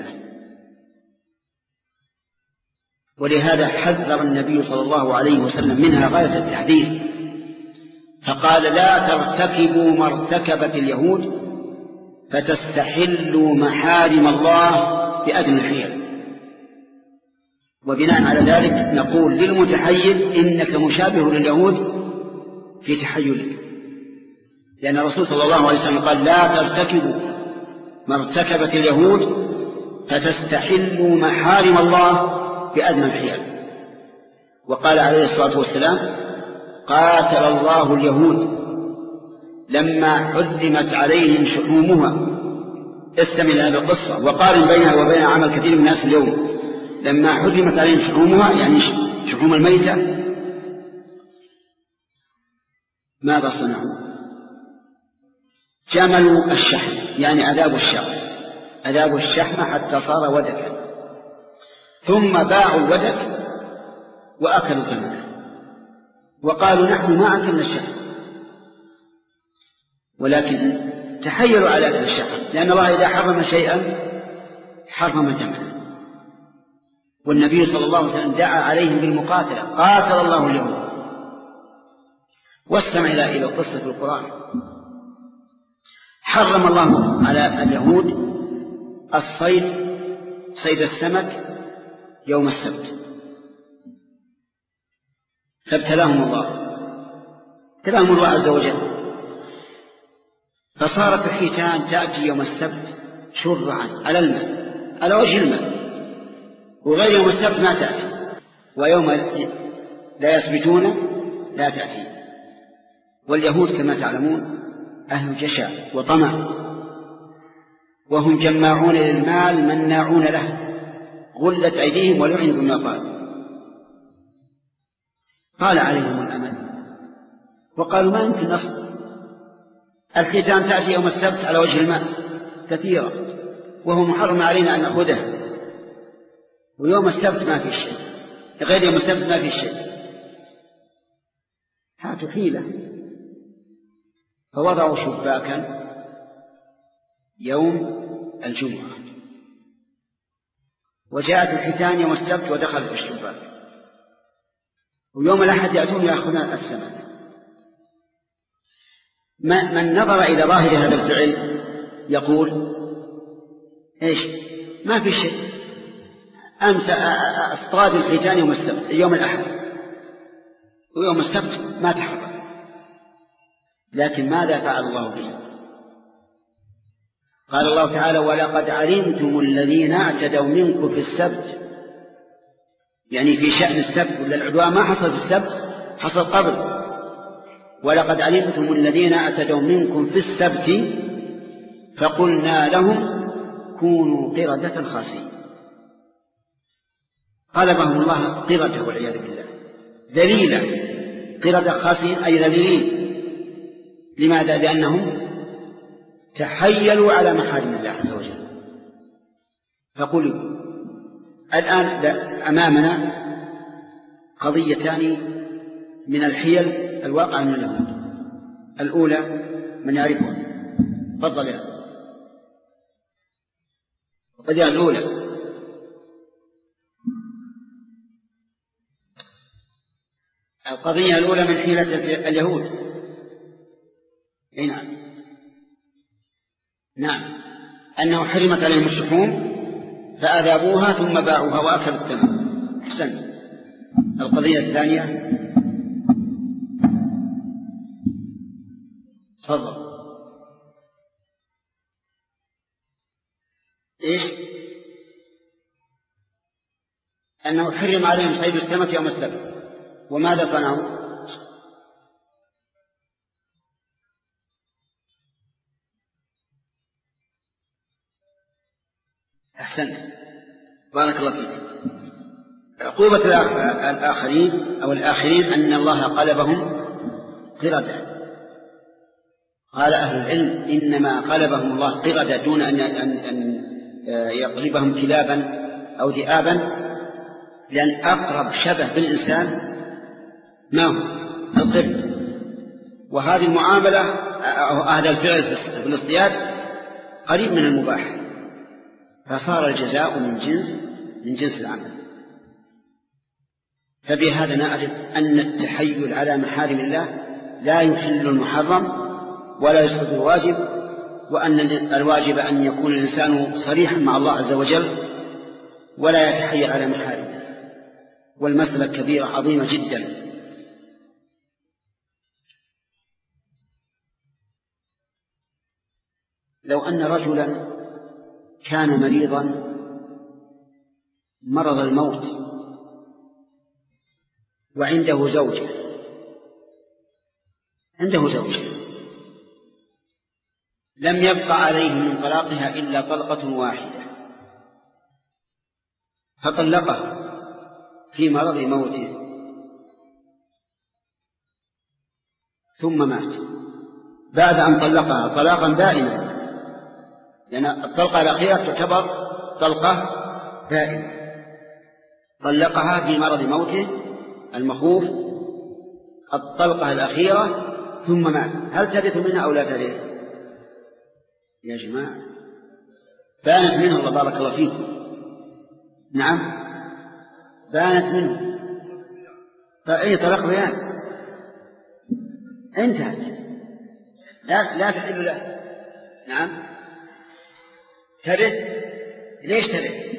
ولهذا حذر النبي صلى الله عليه وسلم منها غاية التحذير، فقال لا ترتكبوا ما ارتكبت اليهود فتستحلوا محارم الله بأدنى الحيل. وبناء على ذلك نقول للمتحيل إنك مشابه لليهود في تحيلك، لأن الرسول صلى الله عليه وسلم قال لا ترتكبوا ما ارتكبت اليهود فتستحلوا محارم الله بأدنى الحيل. وقال عليه الصلاة والسلام قاتل الله اليهود لما حرمت عليهم شحومها. استمع إلى هذه القصة وقارن بينها وبين عمل كثير من الناس اليوم. لما حرمت عليهم شحومها يعني شحوم الميتة ماذا صنعوا؟ جملوا الشحم، يعني أذابوا الشحم أذابوا الشحم حتى صار ودكا، ثم باعوا الودك وأكلوا ثمنه وقالوا نحن ما أكلنا الشحم، ولكن تحيلوا على أكل الشحم، لأن الله إذا حرم شيئا حرم ثمنه. والنبي صلى الله عليه وسلم دعا عليهم بالمقاتلة، قاتل الله اليهود واستمع إلى قصة القرآن. حرم الله على اليهود الصيد، صيد السمك يوم السبت، فابتلاهم الله، ابتلاهم الله عز وجل، فصارت الحيتان تأتي يوم السبت شرعا على الماء، على وجه الماء، وغير يوم السبت ما تأتي، ويوم لا يثبتون لا تأتي. واليهود كما تعلمون أهل جشع وطمع، وهم جماعون للمال مناعون له، غلت أيديهم ولعنوا بما قالوا. قال عليهم الأمل وقالوا ما يمكن نصبر، الحيتان تأتي يوم السبت على وجه الماء كثيرة، وهو محرم علينا أن نأخذها، ويوم السبت ما في شيء، غير يوم السبت ما في شيء، هاتوا حيلة. فوضعوا شباكا يوم الجمعة، وجاءت الحيتان يوم السبت ودخلت في الشباك، ويوم الأحد يأتون يأخذون السمك. من نظر إلى ظاهر هذا الفعل يقول إيش؟ ما في شيء، أمس أصطاد الحيتان يوم السبت يوم الأحد، ويوم السبت ما تحرك. لكن ماذا فعل الله به؟ قال الله تعالى ولقد علمتم الذين اعتدوا منكم في السبت، يعني في شأن السبت، ولا العدوان ما حصل في السبت، حصل قبل. ولقد علمتم الذين اعتدوا منكم في السبت فقلنا لهم كونوا قردة خاسئين. قلبهم الله قردة والعياذ بالله، ذليلا، قردة خاسئين أي ذليلين. لماذا؟ لأنهم تحيلوا على محارم الله عز وجل فقلوا. الآن أمامنا قضيتان من الحيل الواقع من اليهود. الأولى من يعرفها؟ تفضل يا القضية الأولى القضية الأولى من حيلة اليهود. اي نعم نعم أنه حرمت عليهم الشحوم فأذابوها ثم باعوها وأكلوا الثمن. أحسن. القضية الثانية تفضل. إيش؟ أنه حرم عليهم صيد السمك يوم السبت، وماذا صنعوا؟ أحسنت، بارك الله فيك. عقوبة الآخرين أو الآخرين أن الله قلبهم قردة. قال أهل العلم إنما قلبهم الله قردة دون أن أن يقلبهم كلابا أو ذئابا، لأن أقرب شبه بالإنسان ما هو القرد، وهذه المعاملة أو هذا الفعل في الاصطياد قريب من المباح، فصار الجزاء من جنس من جنس العمل. فبهذا نعرف أن التحيل على محارم الله لا يحل المحرم ولا يسقط الواجب، وأن الواجب أن يكون الإنسان صريحا مع الله عز وجل ولا يتحيل على محارمه. والمسألة كبيرة عظيمة جدا. لو أن رجلا كان مريضا مرض الموت وعنده زوجة عنده زوجة لم يبقى عليه من طلاقها إلا طلقة واحدة، فطلقها في مرض موته ثم مات بعد أن طلقها طلاقا دائما، لأن الطلقة الأخيرة تعتبر طلقة دائمة. طلقها في مرض موته المخوف الطلقة الأخيرة ثم مات، هل ترث منها أو لا ترث؟ يا جماعة بانت منه، الله بارك الله فيك. نعم بانت منه، فأي طلاق بيان انتهت، لا, لا تحل له. نعم ترث. ليش ترث؟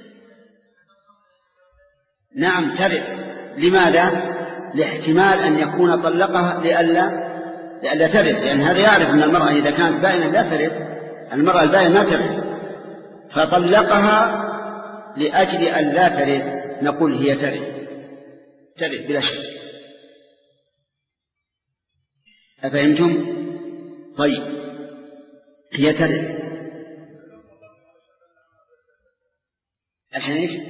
نعم ترث. لماذا؟ لاحتمال أن يكون طلقها لألا لألا ترث، لأن هذا يعرف أن المرأة إذا كانت باينة لا ترث، المرأة الباينة ما ترث، فطلقها لأجل أن لا ترث. نقول هي ترث، ترث بلا شك. أفهمتم؟ طيب هي ترث عشان ايش؟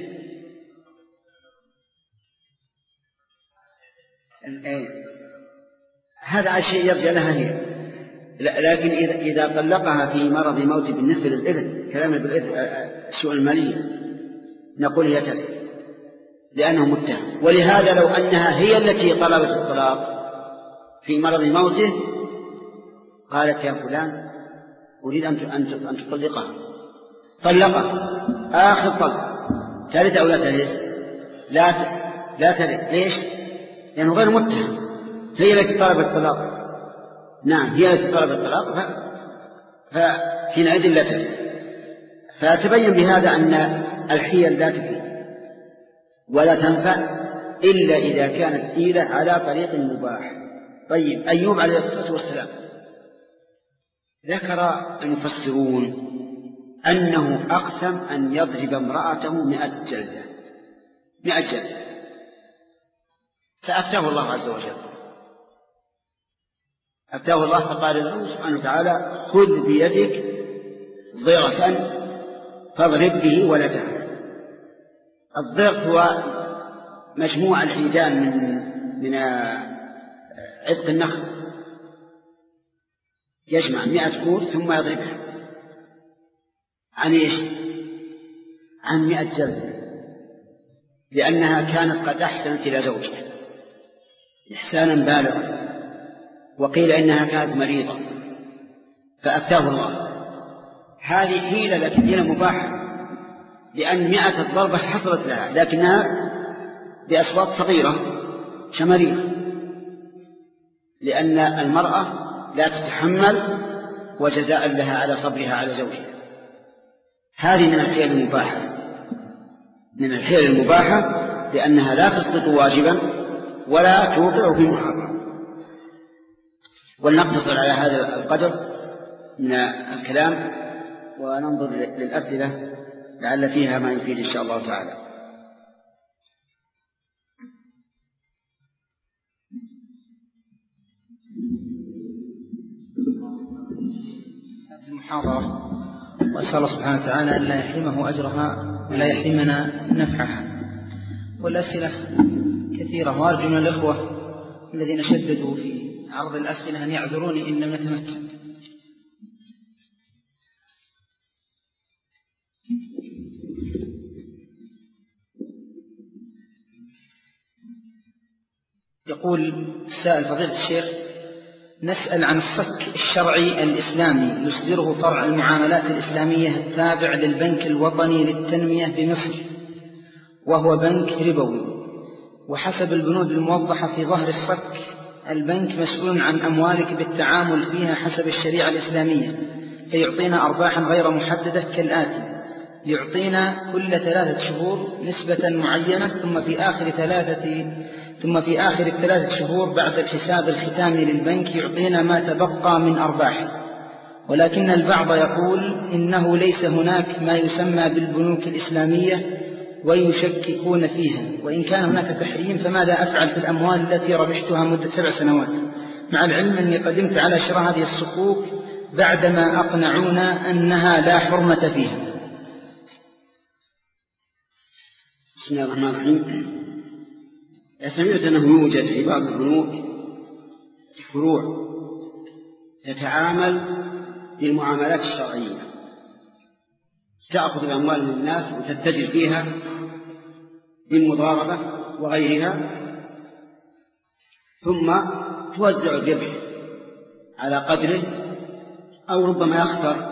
هذا الشيء يرجع لها هي، لكن إذا طلقها في مرض موت بالنسبة للإذن كلام الشؤون المالية نقول هي ترث لأنه متهم. ولهذا لو أنها هي التي طلبت الطلاق في مرض موته قالت يا فلان أريد أن تطلقها، طلقها آخر طلق، ترث أو لا ترث؟ لا لا ترث. ليش؟ لأنه غير متهم، هي التي طلبت الطلاق. نعم هي التي طلبت الطلاق، فحينئذ لا ترث. فتبين بهذا أن الحيل لا تفيد ولا تنفع إلا إذا كانت حيلة على طريق مباح. طيب أيوب عليه الصلاة والسلام ذكر المفسرون أنه أقسم أن يضرب امرأته مئة جلدة، مئة جلدة، فأفتاه الله عز وجل، أفتاه الله فقال له سبحانه وتعالى خذ بيدك ضغثا فاضرب به ولا تحرم. الضغط هو مجموع العيدان من من عتق النخل، يجمع مئة كور ثم يضربها. عن ايش؟ عن مئة جلدة، لأنها كانت قد أحسنت إلى زوجها إحسانا بالغا، وقيل إنها كانت مريضة فأفتاه الله. هذه حيلة لكن حيلة مباحة، لأن مئة الضربة حصلت لها لكنها بأصوات صغيرة شمرية، لأن المرأة لا تتحمل وجزاء لها على صبرها على زوجها. هذه من الحيل المباحة، من الحيل المباحة لأنها لا تسقط واجبا ولا توقع في محرم. ولنقتصر على هذا القدر من الكلام وننظر للأسئلة لعل فيها ما يفيد إن شاء الله تعالى. المحاضرة وأسأل الله سبحانه وتعالى أن لا يحرمه أجرها ولا يحرمنا نفعها. والأسئلة كثيرة، وأرجو من الإخوة الذين شددوا في عرض الأسئلة أن يعذروني إن لم نتمكن. يقول السائل فضيلة الشيخ نسأل عن الصك الشرعي الإسلامي يصدره فرع المعاملات الإسلامية التابع للبنك الوطني للتنمية بمصر، وهو بنك ربوي، وحسب البنود الموضحة في ظهر الصك البنك مسؤول عن أموالك بالتعامل فيها حسب الشريعة الإسلامية، فيعطينا أرباحا غير محددة كالآتي: يعطينا كل ثلاثة شهور نسبة معينة، ثم في آخر ثلاثة ثم في آخر الثلاثة شهور بعد الحساب الختامي للبنك يعطينا ما تبقى من أرباحه. ولكن البعض يقول إنه ليس هناك ما يسمى بالبنوك الإسلامية ويشككون فيها، وإن كان هناك تحريم فماذا أفعل في الأموال التي ربحتها مدة سبع سنوات، مع العلم أني قدمت على شراء هذه الصكوك بعدما أقنعونا أنها لا حرمة فيها. بسم الله الرحمن الرحيم. سمعت أنه يوجد في بعض البنوك فروع تتعامل بالمعاملات الشرعية، تأخذ الأموال من الناس وتتجر فيها بالمضاربة وغيرها، ثم توزع الربح على قدره أو ربما يخسر.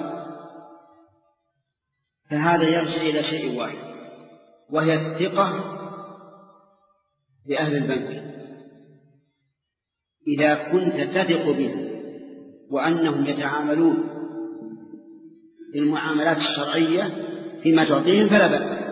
فهذا يرجع إلى شيء واحد، وهي الثقة بأهل البنك. إذا كنت تثق بهم وأنهم يتعاملون بالمعاملات الشرعية فيما تعطيهم فلا بأس.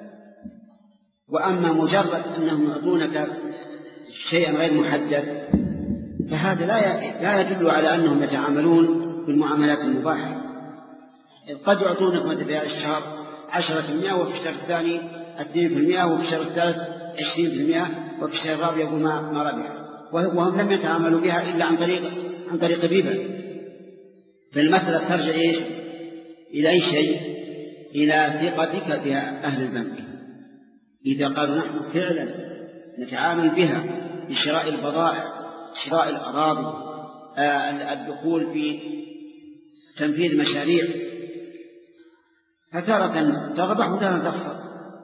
وأما مجرد أنهم يعطونك شيئا غير محدد فهذا لا يدل على أنهم يتعاملون بالمعاملات المباحة. قد يعطونك مثل في هذا الشهر عشرة في المئة وفي الشهر الثاني اثنين في المئة وفي الشهر الثالث عشرين في المئة وفي الشهر الرابع يقول ما ربح، وهم لم يتعاملوا بها إلا عن طريق عن طريق الربا. فالمسألة ترجع إيش؟ إلى أي شيء؟ إلى ثقتك بها أهل البنك. إذا قالوا نحن فعلا نتعامل بها بشراء البضائع، شراء الأراضي، الدخول في تنفيذ مشاريع، فتارة تربح وتارة تخسر.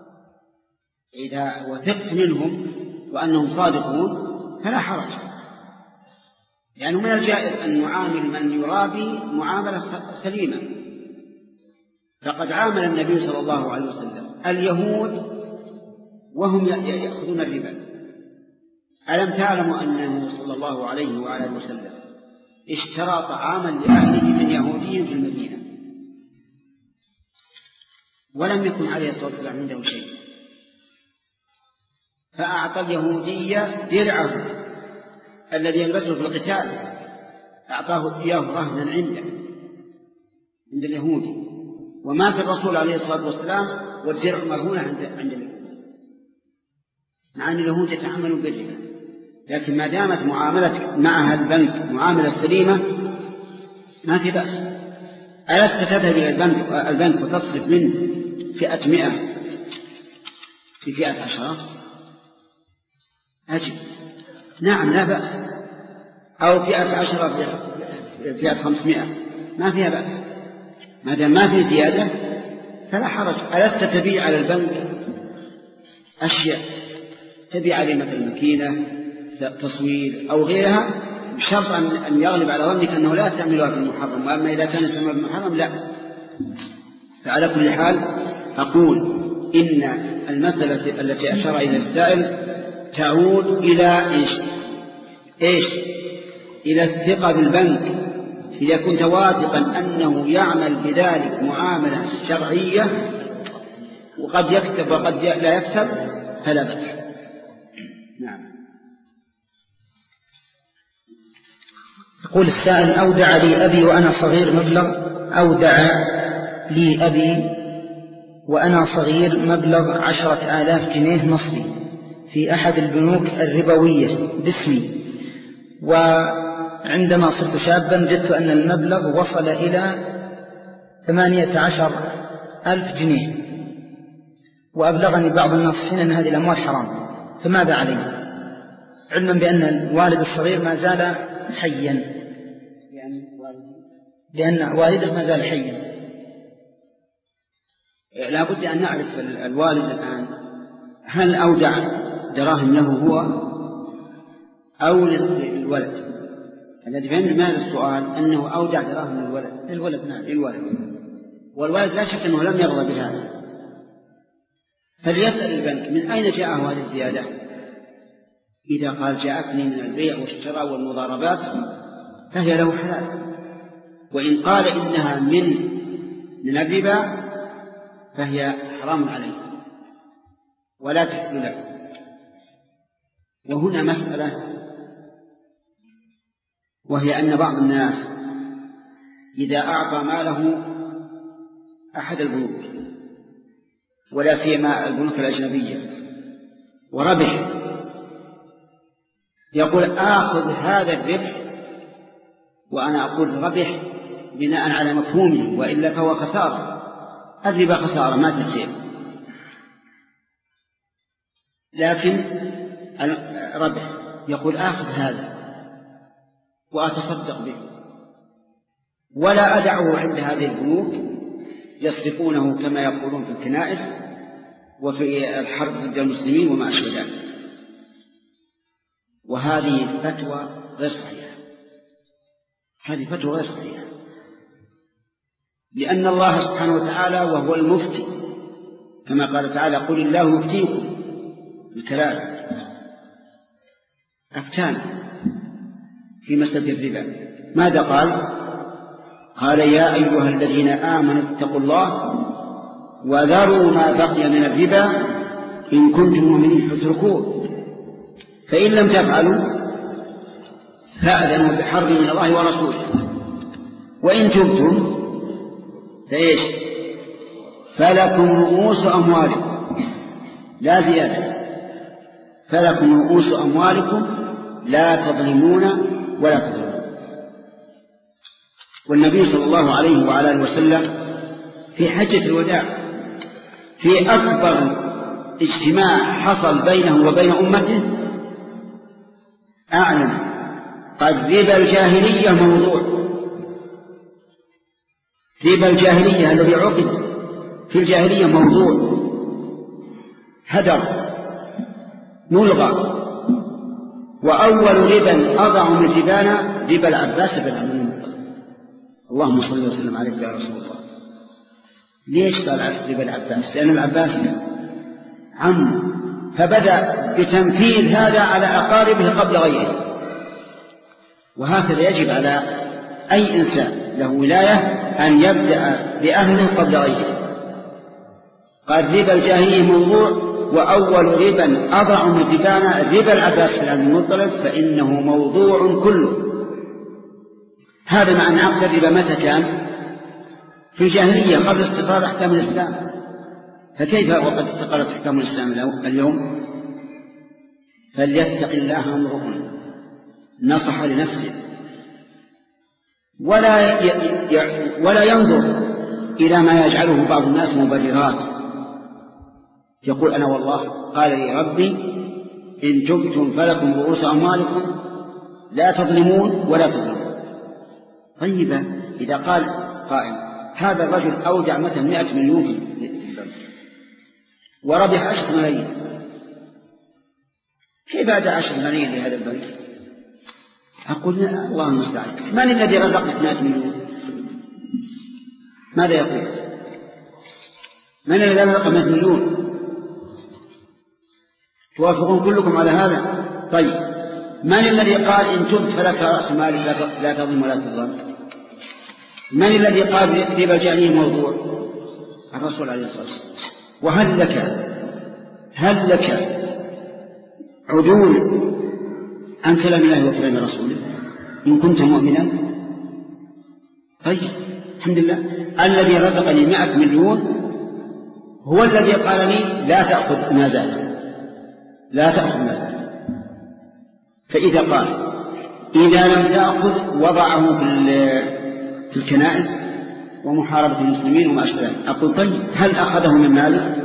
إذا وثقت منهم وأنهم صادقون فلا حرج، يعني من الجائز أن نعامل من يرابي معاملة سليمة. فقد عامل النبي صلى الله عليه وسلم اليهود وهم يأخذون الربا. ألم تعلموا أنه صلى الله عليه وعلى وسلم اشترى طعاما لأهله من يهودي في المدينة ولم يكن عليه الصلاة والسلام عنده شيء، فأعطى اليهودية درعه الذي يلبسه في القتال، أعطاه إياه رهنا عنده عند اليهودي، وما في الرسول عليه الصلاة والسلام والدرع مرهونة عند عند اليهود، مع أن اليهود يتعاملوا بالربا. لكن ما دامت معاملة معها البنك معاملة سليمة ما في بأس. ألست تذهب إلى البنك, البنك وتصرف منه فئة مئة في فئة عشرة؟ أجل نعم لا بأس، أو فئة عشرة في فئة خمسمائة ما فيها بأس، ما دام ما في زيادة فلا حرج. ألست تبيع على البنك أشياء، تبيع عليه مثل ماكينة تصوير أو غيرها بشرط أن يغلب على ظنك أنه لا يستعملها في المحرم، وأما إذا كان يستعملها في المحرم لا. فعلى كل حال أقول إن المسألة التي أشار إلى السائل تعود إلى إيش؟ إيش؟ إلى الثقة بالبنك. إذا كنت واثقا أنه يعمل بذلك معاملة شرعية وقد يكسب وقد لا يكسب فلا بأس. نعم. يقول السائل: أودع لي أبي وأنا صغير مبلغ أودع لي أبي وأنا صغير مبلغ عشرة آلاف جنيه مصري في أحد البنوك الربوية باسمي، وعندما صرت شابا جدت أن المبلغ وصل إلى ثمانية عشر ألف جنيه، وأبلغني بعض الناصحين أن هذه الأموال حرام، فماذا علي؟ علما بأن الوالد الصغير ما زال حيا، لأن والده ما زال حيا. لا بد أن نعرف الوالد الآن هل أودع دراهم له هو أو للولد. الذي فهمت من هذا السؤال أنه أودع دراهم للولد. للولد نعم للولد، والولد لا شك أنه لم يرضى بهذا، فليسأل البنك من أين جاءه هذه الزيادة. إذا قال جاءتني من البيع والشراء والمضاربات فهي له حلال، وإن قال إنها من من الربا فهي حرام عليه ولا تحل له. وهنا مسألة، وهي أن بعض الناس إذا أعطى ماله أحد البنوك ولا سيما البنوك الأجنبية وربح، يقول آخذ هذا الربح، وأنا أقول ربح بناء على مفهومه، وإلا فهو خسارة. الربا خسارة ما في خير، لكن ربح يقول آخذ هذا وأتصدق به ولا أدعه عند هذه البنوك يصرفونه كما يقولون في الكنائس وفي الحرب ضد المسلمين وما أشبه ذلك. وهذه فتوى غير صحيحة، هذه فتوى غير صحيحة، لأن الله سبحانه وتعالى وهو المفتي كما قال تعالى: قل الله يفتيكم الكلام أفتانا. في مسألة الربا. ماذا قال؟ قال يا أيها الذين آمنوا اتقوا الله وذروا ما بقي من الربا إن كنتم مؤمنين فاتركوه فإن لم تفعلوا فأذنوا بحرب من الله ورسوله وإن تبتم فإيش؟ فلكم رؤوس أموالكم لا زيادة، فلكم رؤوس أموالكم لا تظلمون ولا تظلمون. والنبي صلى الله عليه وعلى اله وسلم في حجة الوداع في أكبر اجتماع حصل بينه وبين أمته أعلن قد ربا الجاهلية موضوع، ربا الجاهلية الذي عقد في الجاهلية موضوع هدر ملغى، وأول ربا أضع من ربانا ربا العباس بن عبد المطلب. اللهم صل وسلم عليك يا رسول الله. ليش قال ربا العباس؟ لأن العباس عم، فبدأ بتنفيذ هذا على أقاربه قبل غيره. وهكذا يجب على أي إنسان له ولاية أن يبدأ بأهله قبل غيره. قال ربا الجاهلية موضوع، وأول ربا أضع من ربانا ربا العباس بن عبد المطلب فإنه موضوع كله. هذا مع أن عقد الربا متى كان؟ في الجاهلية قبل استقرار أحكام الإسلام، فكيف وقد استقرت أحكام الإسلام اليوم؟ فليتق الله امرؤ نصح لنفسه ولا ولا ينظر إلى ما يجعله بعض الناس مبررات، يقول أنا والله قال لي ربي إن تبتم فلكم رؤوس أموالكم لا تظلمون ولا تظلمون. طيب إذا قال قائل هذا الرجل أودع مثلا مئة مليون في البنك وربح عشرة ملايين، كيف أدى عشرة ملايين لهذا البنك؟ أقول الله المستعان، من الذي رزقك مئة مليون؟ ماذا يقول؟ من الذي رزق مئة مليون؟ توافقون كلكم على هذا؟ طيب من الذي قال إن تبت فلك رأس مالك لا تظلم ولا تظلم؟ من الذي قال ربا الجاهلية موضوع؟ الرسول عليه الصلاة والسلام. وهل لك هل لك عدول عن كلام الله وكلام رسوله إن كنت مؤمنا؟ طيب الحمد لله، الذي رزقني مئة مليون هو الذي قال لي لا تأخذ ما زاد، لا تأخذ ما زاد. فإذا قال إذا لم تأخذ وضعه في الكنائس ومحاربة المسلمين وما أشبه ذلك، أقول طيب هل أخذه من ماله؟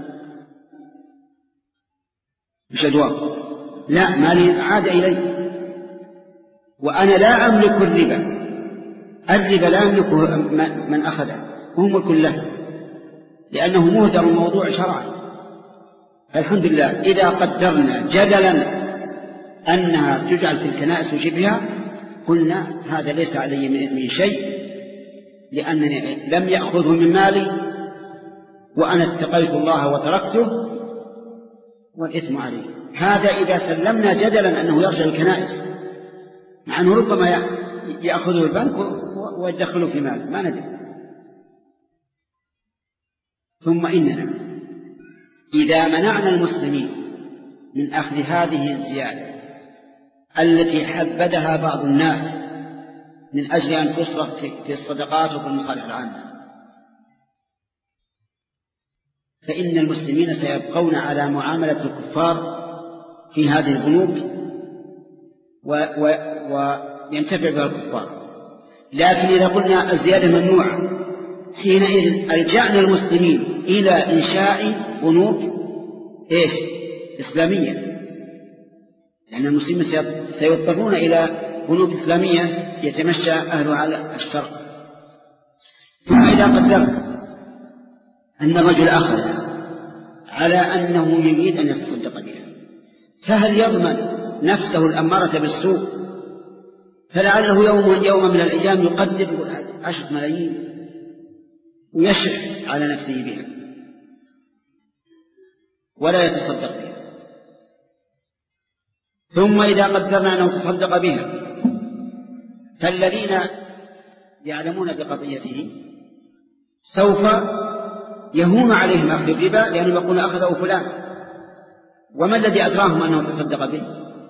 مش أدوار، لا، مالي عاد إلي وأنا لا أملك الربا، الربا لا يملكه من أخذه وهو ملك له لأنه مهدر الموضوع شرعا. الحمد لله إذا قدرنا جدلا أنها تجعل في الكنائس وشبهها قلنا هذا ليس علي من شيء لأنني لم يأخذه من مالي وأنا اتقيت الله وتركته والإثم عليه. هذا إذا سلمنا جدلا أنه يرجع الكنائس، مع أنه ربما يأخذه البنك ويدخله في ماله ما ندري. ثم إننا إذا منعنا المسلمين من أخذ هذه الزيادة التي حبدها بعض الناس من أجل أن تصرف في الصدقات وفي المصالح العامة، فإن المسلمين سيبقون على معاملة الكفار في هذه البنوك وينتفع بها الكفار. لكن إذا قلنا الزيادة ممنوعة حينئذ ألجأنا المسلمين إلى إنشاء بنوك إيش؟ إسلامية، لأن المسلمين سيضطرون إلى بنوك إسلامية يتمشى أهلها على الشرق. ثم إذا قدرنا أن الرجل أخذ على أنه يريد أن يتصدق بها، فهل يضمن نفسه الأمارة بالسوء؟ فلعله يوم يوم من الأيام يقدر عشرة ملايين ويشح على نفسه بها ولا يتصدق بها. ثم إذا قدرنا أنه تصدق بها فالذين يعلمون بقضيته سوف يهون عليهم أخذ الربا لأنهم يقولون أخذه فلان، وما الذي أدراهم أنه تصدق به؟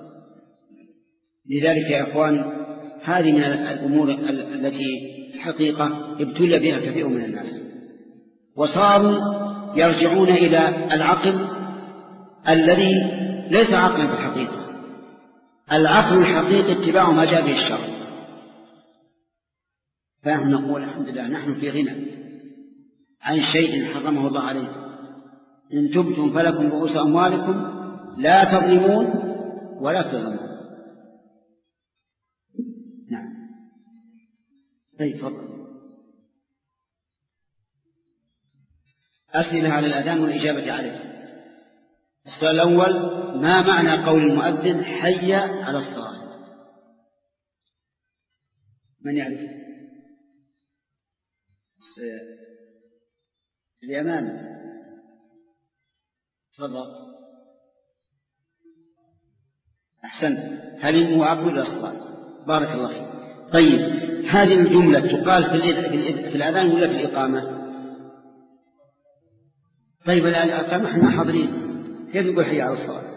لذلك يا إخوان هذه من الأمور التي الحقيقة ابتلي بها كثير من الناس، وصاروا يرجعون إلى العقل الذي ليس عقلا في الحقيقة. العقل الحقيقي اتباع ما جاء به الشرع. فنحن نقول الحمد لله نحن في غنى عن شيء حرمه الله عليه. إن تبتم فلكم رؤوس أموالكم لا تظلمون ولا تظلمون. نعم. طيب فضل. أسئلة على الأذان والإجابة عليه. السؤال الأول: ما معنى قول المؤذن حي على الصلاة؟ من يعرف؟ الأمام. تفضل. أحسنت. هل هو أقول الصلاة؟ بارك الله فيك. طيب هذه الجملة تقال في الأذان ولا في الإقامة؟ طيب الآن الإقامة احنا حاضرين، كيف نقول حي على الصلاة؟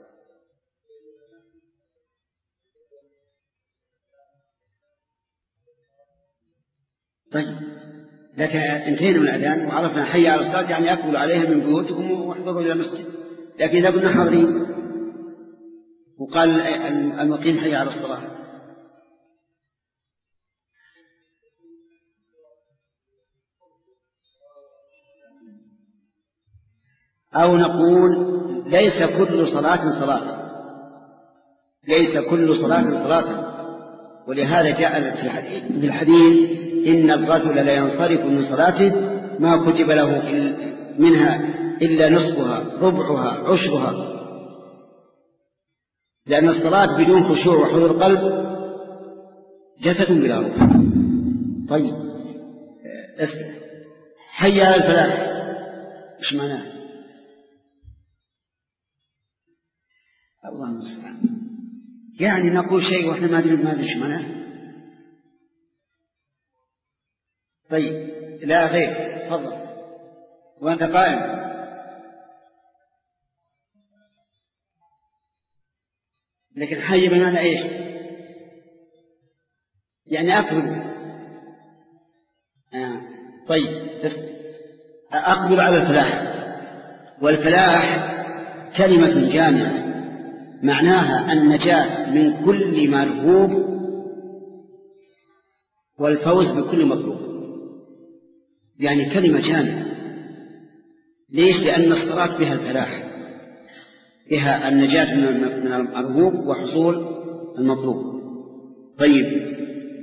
طيب لكن انتهينا من الأذان وعرفنا حي على الصلاة يعني أقبلوا عليها من بيوتكم واحضروا إلى المسجد. لكن إذا قلنا حاضرين وقال المقيم حي على الصلاة، أو نقول ليس كل صلاة صلاة، ليس كل صلاة صلاة. ولهذا جاء في الحديث: إن الرجل لا ينصرف من صلاته ما كتب له منها إلا نصفها ربعها عشرها. لأن الصلاة بدون خشوع وحضور قلب جسد بلا روح. طيب اسمع، حي على الفلاح ايش معناه؟ الله المستعان. يعني نقول شيء واحنا ما ندري ما ندري ايش معناه. طيب لا غير. تفضل. وانت قائم. لكن حي بمعنى ايش؟ يعني اقبل. آه. طيب اقبل على الفلاح. والفلاح كلمة جامعة معناها النجاة من كل مرهوب والفوز بكل مطلوب. يعني كلمة جامعة. ليش؟ لأن الصلاة بها الفلاح، بها النجاة من المرهوب وحصول المطلوب. طيب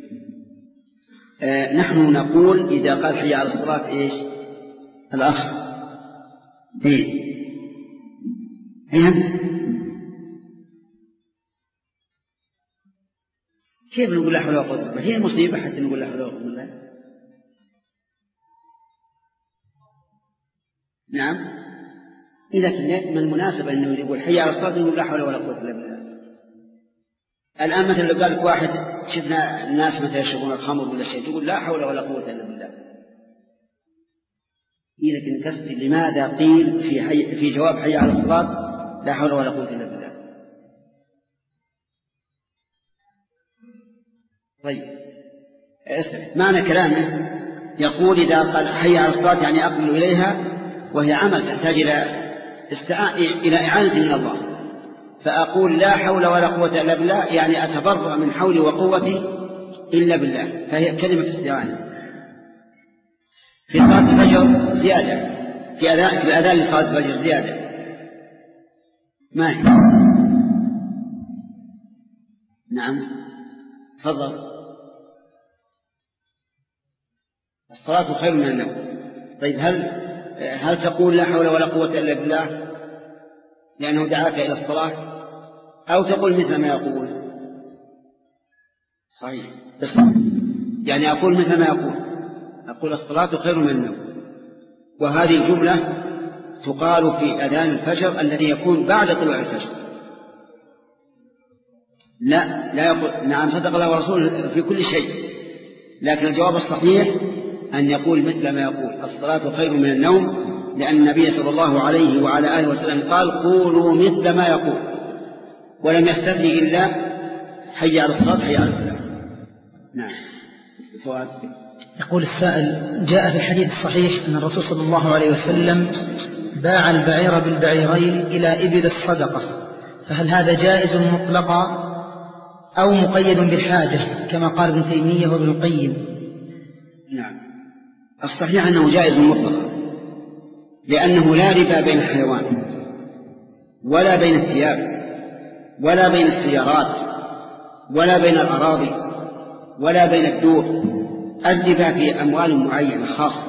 آه نحن نقول إذا قال حي على الصلاة إيش؟ الأخ إيه هي كيف نقول لا حول ولا قوة إلا بالله؟ هي مصيبة حتى نقول لا حول ولا قوة إلا بالله. نعم. إذا كان من المناسبة أنه يقول حي على الصلاة نقول لا حول ولا قوة إلا بالله. الآن مثلا لو قال لك واحد شفنا الناس مثلا يشربون الخمر ولا شيء تقول لا حول ولا قوة إلا بالله. لكن كسر لماذا قيل في حي في جواب حي على الصلاة لا حول ولا قوة إلا بالله؟ طيب اسمع معنى كلامه. يقول إذا قال حي على الصلاة يعني أقبل إليها وهي عمل تحتاج إلى استعاء إلى إعانة من الله، فأقول لا حول ولا قوة إلا بالله يعني أتبرأ من حولي وقوتي إلا بالله، فهي كلمة استعانة. في صلاة الفجر زيادة، في أذان في الأذان لصلاة الفجر زيادة. ما هي؟ نعم تفضل. الصلاة خير من النوم. طيب هل هل تقول لا حول ولا قوة إلا بالله لأنه دعاك إلى الصلاة، أو تقول مثل ما يقول؟ صحيح بالصلاة. يعني أقول مثل ما يقول، أقول الصلاة خير من النوم. وهذه الجملة تقال في أذان الفجر الذي يكون بعد طلوع الفجر. لا لا يقول نعم صدق الله ورسوله في كل شيء، لكن الجواب الصحيح أن يقول مثل ما يقول الصلاة خير من النوم، لأن النبي صلى الله عليه وعلى آله وسلم قال قولوا مثل ما يقول، ولم يستثني إلا حي على الصلاة حي على الفلاح. نعم. سؤال. يقول السائل: جاء في الحديث الصحيح أن الرسول صلى الله عليه وسلم باع البعير بالبعيرين إلى إبل الصدقة، فهل هذا جائز مطلقا أو مقيد بالحاجة كما قال ابن تيمية وابن القيم؟ نعم، الصحيح أنه جائز مطلقا، لأنه لا ربا بين الحيوان ولا بين الثياب ولا بين السيارات ولا بين الأراضي ولا بين الدور، الربا في أموال معينة خاصة.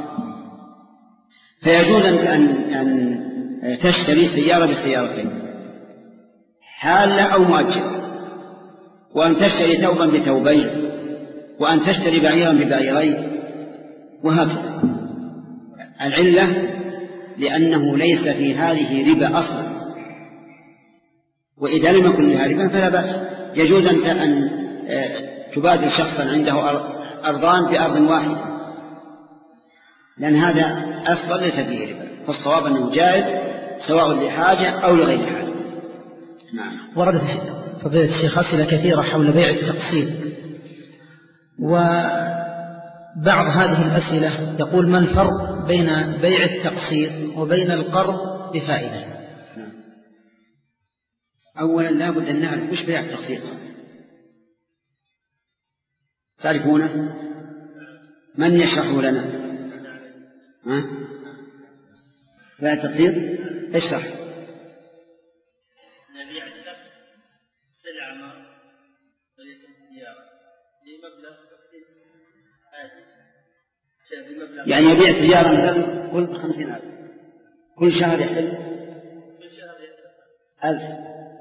فيجوز أن, أن تشتري سيارة بسيارتين، حالة أو مؤجلة، وأن تشتري ثوبا بثوبين، وأن تشتري بعيرا ببعيرين، وهكذا. العلة لأنه ليس في هذه ربا أصلا، وإذا لم يكن لها ربا فلا بأس. يجوز أن تبادل شخصا عنده أرضان بأرض واحدة، لأن هذا أصلا ليس فيه ربا، فالصواب أنه جائز سواء لحاجة أو لغير حاجة. نعم. وردت فضيلة الشيخ أسئلة كثيرة حول بيع التقسيط، وبعض هذه الأسئلة يقول: ما الفرق بين بيع التقسيط وبين القرض بفائدة؟ نعم. أولا لا بد أن نعرف وش بيع التقسيط، تعرفونه؟ من يشرحه لنا؟ ها؟ بيع التقسيط اشرح. نبيع سلعة ما وليكن سيارة بمبلغ آتي، يعني يبيع سيارة مثلا كل خمسين ألف، كل شهر يحل كل شهر يحل ألف،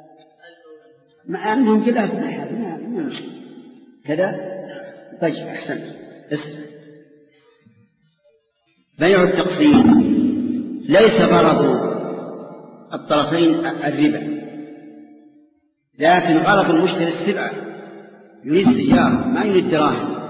مع أنهم كلها في الحال ما كذا. طيب أحسن. بيع التقسيط ليس غرض الطرفين الربا، لكن غرض المشتري السلعة، يريد سيارة ما يريد دراهم.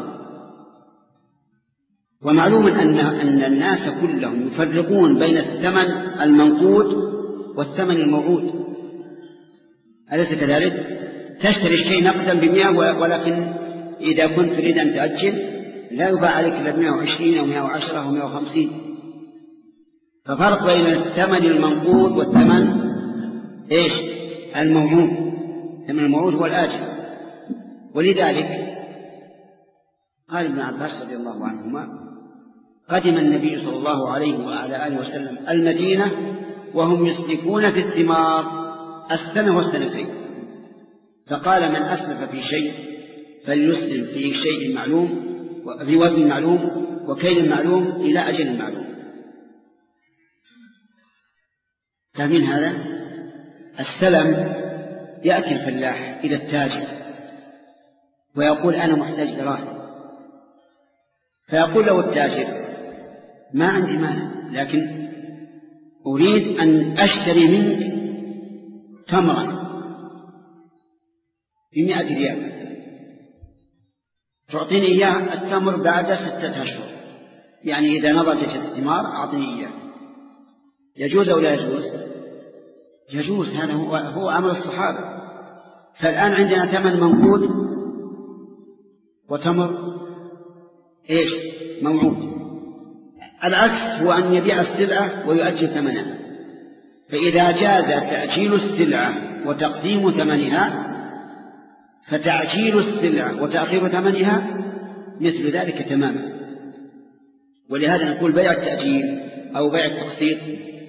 ومعلوم أن أن الناس كلهم يفرقون بين الثمن المنقود والثمن الموعود، أليس كذلك؟ تشتري الشيء نقدا بمئة، ولكن إذا كنت تريد أن تأجل لا يباع عليك إلا بمئة وعشرين أو مئة وعشرة أو مئة وخمسين. ففرق بين الثمن المنقود والثمن إيش؟ الموعود. الثمن الموعود هو الآجل. ولذلك قال ابن عباس رضي الله عنهما: قدم النبي صلى الله عليه وعلى آله وسلم المدينة وهم يسلفون في الثمار السنة والسنتين، فقال: من أسلف في شيء فليسلم في شيء معلوم، في وزن معلوم وكيل معلوم إلى أجل معلوم. فمن هذا السلم يأتي الفلاح إلى التاجر ويقول: أنا محتاج دراهم، فيقول له التاجر: ما عندي مال، لكن أريد أن أشتري منك تمرا بمئة ريال، تعطيني إياه التمر بعد ستة أشهر، يعني إذا نضجت الثمار أعطني إياه. يجوز أو لا يجوز؟ يجوز. هذا هو, هو عمل الصحابة. فالآن عندنا ثمن منقود وتمر إيش؟ موعود. العكس هو أن يبيع السلعة ويؤجل ثمنها. فإذا جاز تأجيل السلعة وتقديم ثمنها فتعجيل السلعة وتأخير ثمنها مثل ذلك تماما. ولهذا نقول بيع التأجيل أو بيع التقسيط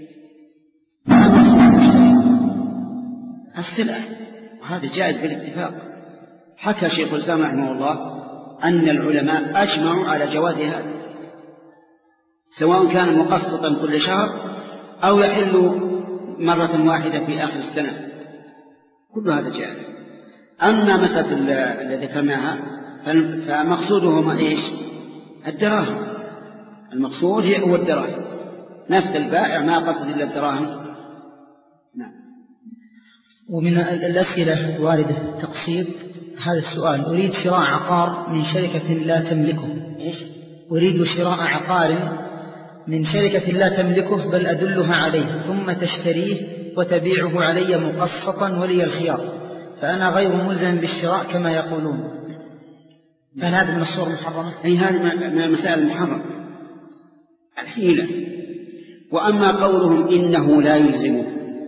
السلعة، وهذا جائز بالاتفاق. حكى شيخ الإسلام رحمه الله أن العلماء أجمعوا على جواز هذا، سواء كان مقسطا كل شهر أو يحل مرة واحدة في آخر السنة، كل هذا جائز. أما مسألة التي ذكرناها فمقصودهما إيش؟ الدراهم. المقصود هو الدراهم، نفس البائع ما قصد إلا الدراهم. نعم. ومن الأسئلة الواردة تقصير هذا السؤال: أريد شراء عقار من شركة لا تملكه. أريد شراء عقار من شركة لا تملكه بل أدلها عليه ثم تشتريه وتبيعه علي مقسطا ولي الخيار، فأنا غير ملزم بالشراء كما يقولون، هل هذا من الصور المحرمة؟ أي هذا من المسائل المحرمة الحيلة. وأما قولهم إنه لا يلزمه،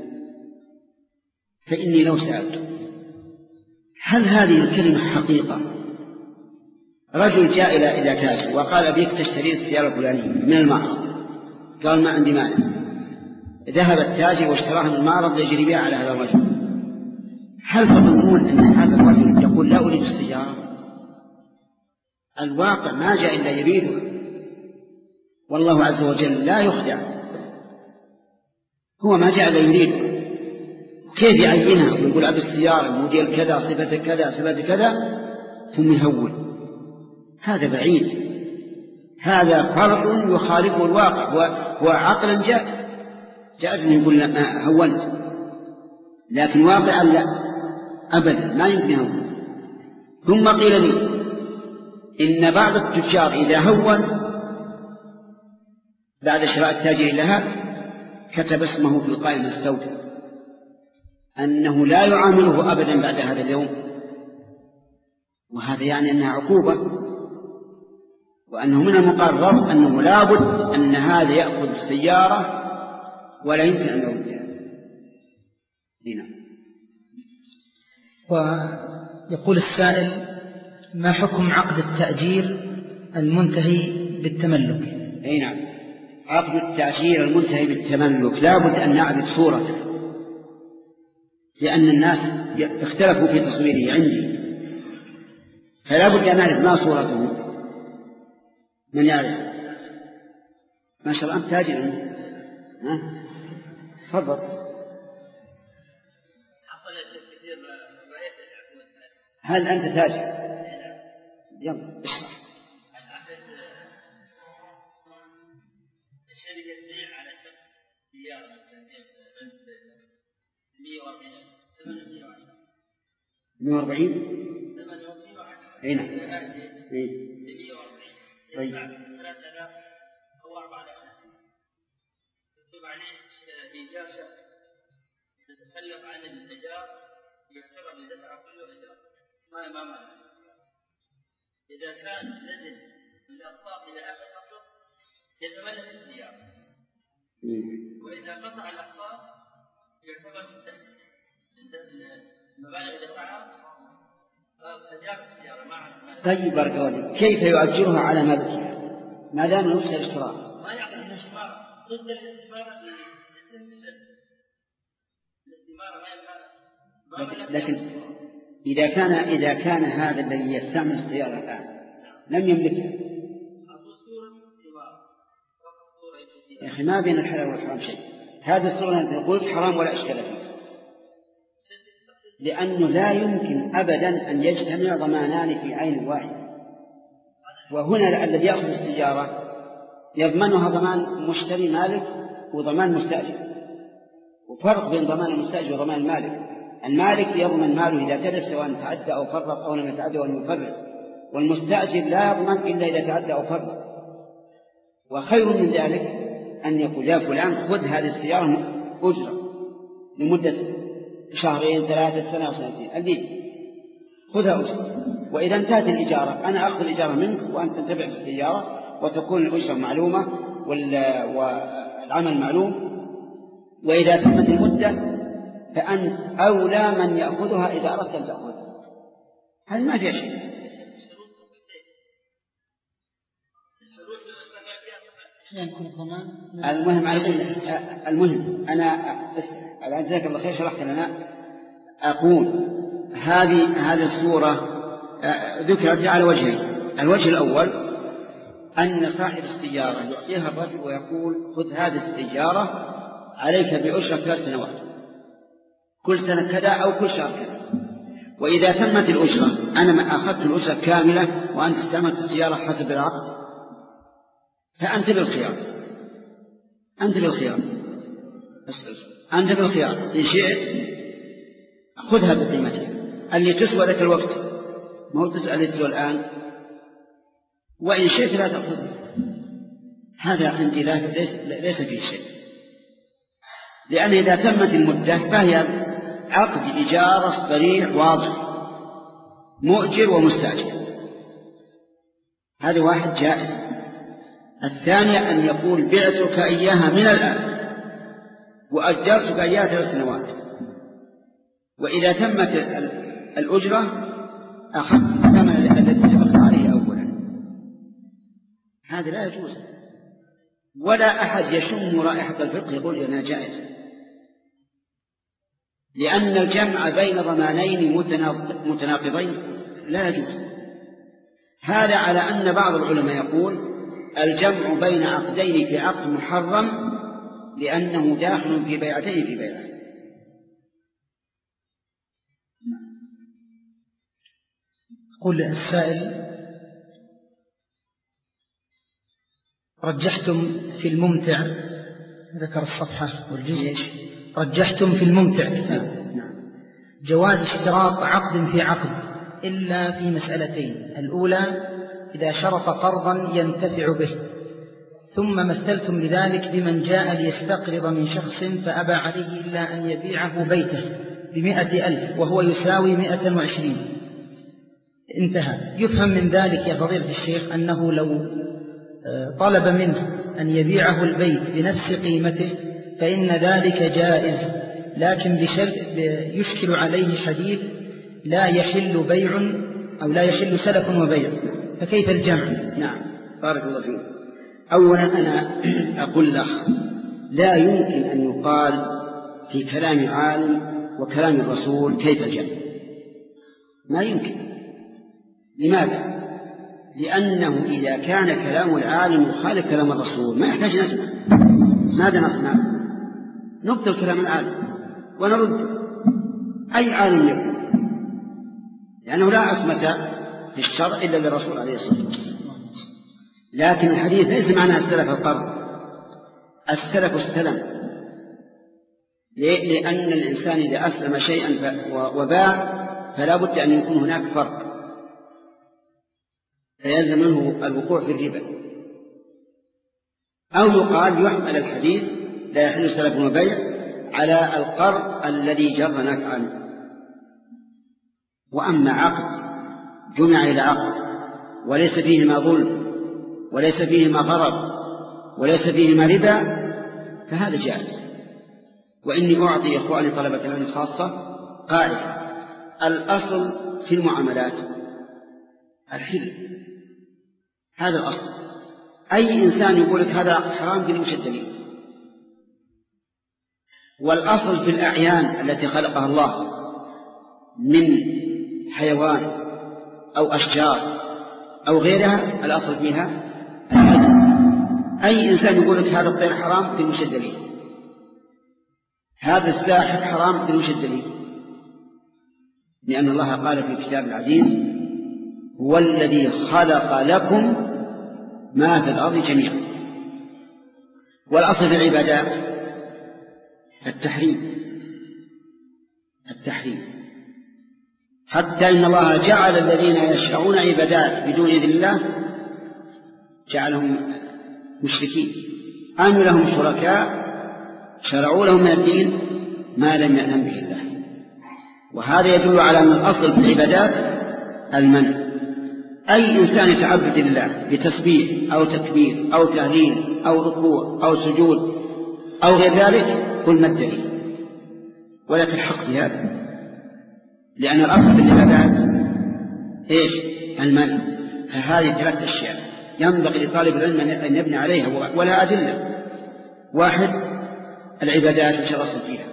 فإني لو سألت هل هذه الكلمة حقيقة؟ رجل جاء إلى تاجر وقال بيك تشتري السيارة الفلانية من المعرض، قال ما عندي مانع. ذهب التاجر واشتراها من المعرض ليجري بها على هذا الرجل. هل تظنون أن هذا الرجل يقول لا أريد السيارة؟ الواقع ما جاء إلا يريده، والله عز وجل لا يخدع، هو ما جاء إلا يريده. كيف يعينها ويقول أبي السيارة الموديل كذا صفة كذا صفة كذا ثم يهول؟ هذا بعيد، هذا فرق يخالف الواقع. هو عقلا جائز جائز أن يقول لا هونت، لكن واقعا لا أبدا ما يمكن هون. ثم قيل لي إن بعض التجار إذا هون بعد شراء التاجر لها كتب اسمه في القائمة السوداء أنه لا يعامله أبدا بعد هذا اليوم، وهذا يعني أنها عقوبة، وأنه من المقرر أنه لابد أن هذا يأخذ السيارة ولا يمكن أن يردها. هنا ويقول السائل: ما حكم عقد التأجير المنتهي بالتملك؟ أي نعم، عقد التأجير المنتهي بالتملك لابد أن نعرف صورته، لأن الناس اختلفوا في تصويره عندي، فلا بد أن نعرف ما صورته. من يعرف؟ ما شاء الله أنت تاجر، ها تفضل. هل أنت تاجر؟ يلا اشرح. الشركة تبيع على شخص سيارة مئة وأربعين ثمانمئة وعشرة مئة وأربعين ثمانمئة وعشرة أي نعم. مئة وأربعين طيب ثلاثة آلاف أو أربعة آلاف تكتب عليه إيجار شهر، تتخلف عن الإيجار يعتبر لدفع كله إيجار ما ما معنى. إذا كان نزل من الأقساط إلى آخر فصل يتملك السيارة، وإذا قطع الأقساط يعتبر المبالغ دفعها فجاب السيارة مع. طيب بارك الله، كيف يؤجرها على ملكها ما دام نفس الاشتراك؟ ما يعطي الاستثمار ضد الاستثمار الاستثمار ما ينفع. لكن إذا كان إذا كان هذا الذي يستعمل السيارة الآن لم يملكها، يا أخي ما بين الحلال والحرام شيء. هذه الصورة التي قلت حرام ولا إشكال فيه، لأنه لا يمكن أبدا أن يجتمع ضمانان في عين واحد. وهنا الذي يأخذ السيارة يضمنها ضمان مشتري مالك وضمان مستأجر، وفرق بين ضمان المستأجر وضمان المالك. المالك يضمن ماله إذا تلف سواء تعدى أو فرط أو لم يتعدى ولم يفرط، والمستأجر لا يضمن إلا إذا تعدى أو فرط. وخير من ذلك أن يقول يا فلان خذ هذه السيارة أجرة لمدة شهرين ثلاثة سنة وسنتين الدين خذها أجرة، وإذا انتهت الإجارة أنا أخذ الإجارة منك وأنت تنتبع بالسيارة وتكون الأجرة معلومة والعمل معلوم. وإذا تمت المدة فأنت أولى من يأخذها إذا أردت أن تأخذها. هذا ما فيها شيء. المهم المهم أنا الآن جزاك الله خير شرحت لنا. أقول هذه هذه الصورة ذكرت على وجهين. الوجه الأول أن صاحب السيارة يعطيها الرجل ويقول خذ هذه السيارة عليك بأجرة ثلاث سنوات، كل سنة كذا أو كل شهر كذا. وإذا تمت الأجرة أنا ما أخذت الأجرة كاملة وأنت استعملت السيارة حسب العقد، فأنت بالخيار أنت بالخيار أنت بالخيار إن شئت خذها بقيمتها، اللي تسوى ذاك الوقت ما هو تسوى اللي تسوى الآن، وإن شئت لا تأخذها. هذا عندي ليس فيه شيء، لأن إذا تمت المدة فهي عقد إجارة صريح واضح، مؤجر ومستأجر. هذا واحد جائز. الثانية أن يقول بعتك إياها من الآن وأجرتك إياها ثلاث سنوات، وإذا تمت الأجرة أخذت الثمن الذي اتفقت عليه أولا. هذا لا يجوز، ولا أحد يشم رائحة الفقه يقول أنها جائزة، لأن الجمع بين ضمانين متناقضين لا يجوز. هذا على أن بعض العلماء يقول الجمع بين عقدين في عقد محرم لأنه داخل في بيعتين في بيعة. قل السائل: رجحتم في الممتع، ذكر الصفحة والجزء، رجحتم في الممتع جواز اشتراط عقد في عقد إلا في مسألتين: الأولى إذا شرط قرضا ينتفع به، ثم مثلتم لذلك بمن جاء ليستقرض من شخص فأبى عليه إلا أن يبيعه بيته بمئة ألف وهو يساوي مئة وعشرين. انتهى. يفهم من ذلك يا فضيلة الشيخ أنه لو طلب منه أن يبيعه البيت بنفس قيمته فإن ذلك جائز، لكن بشرط يشكل عليه حديث لا يحل بيع أو لا يحل سلف وبيع، فكيف الجمع؟ نعم، بارك الله فيك. أولا أنا أقول لك لا يمكن أن يقال في كلام عالم وكلام الرسول كيف الجمع، ما يمكن. لماذا؟ لأنه إذا كان كلام العالم يخالف كلام الرسول ما يحتاج نجمع. ماذا نصنع؟ نبطل كلام العالم ونرد أي عالم يقول، لأنه لا عصمة في الشرع إلا للرسول عليه الصلاة والسلام. لكن الحديث ليس معناه السلف القرض، السلف استلم. ليه؟ لأن الإنسان إذا أسلم شيئا وباع فلا بد أن يكون هناك فرق، فيلزم منه الوقوع في الربا. أو يقال يحمل الحديث لا يحل سلف وبيع على القرض الذي جر نفعا. وأما عقد جمع إلى عقد وليس فيه ما ظلم وليس فيه ما ضرر وليس فيه ما ربا فهذا جائز. وإني أعطي إخواني طلبة العلم خاصة قاعدة: الأصل في المعاملات الحل، هذا الأصل. أي إنسان يقول لك هذا حرام في وش الدليل؟ والأصل في الأعيان التي خلقها الله من حيوان أو أشجار أو غيرها الأصل فيها الحل. أي إنسان يقول لك هذا الطير حرام في وش الدليل؟ هذا الساحر حرام في وش الدليل؟ لأن الله قال في كتاب العزيز: هو الذي خلق لكم ما في الأرض جميعا. والأصل في العبادات التحريم التحريم حتى إن الله جعل الذين يشرعون عبادات بدون إذن الله جعلهم مشركين، أم لهم شركاء شرعوا لهم من الدين ما لم يأذن به الله. وهذا يدل على أن الأصل في العبادات المنع. أي إنسان يتعبد لله بتسبيح أو تكبير أو تهليل أو ركوع أو سجود أو غير ذلك قل ما الدليل، ولك الحق في هذا، لأن الأصل في العبادات إيش؟ المنع. فهذه ثلاث أشياء ينبغي لطالب العلم أن يبني عليها ولا أدلة. واحد: العبادات وش الأصل فيها؟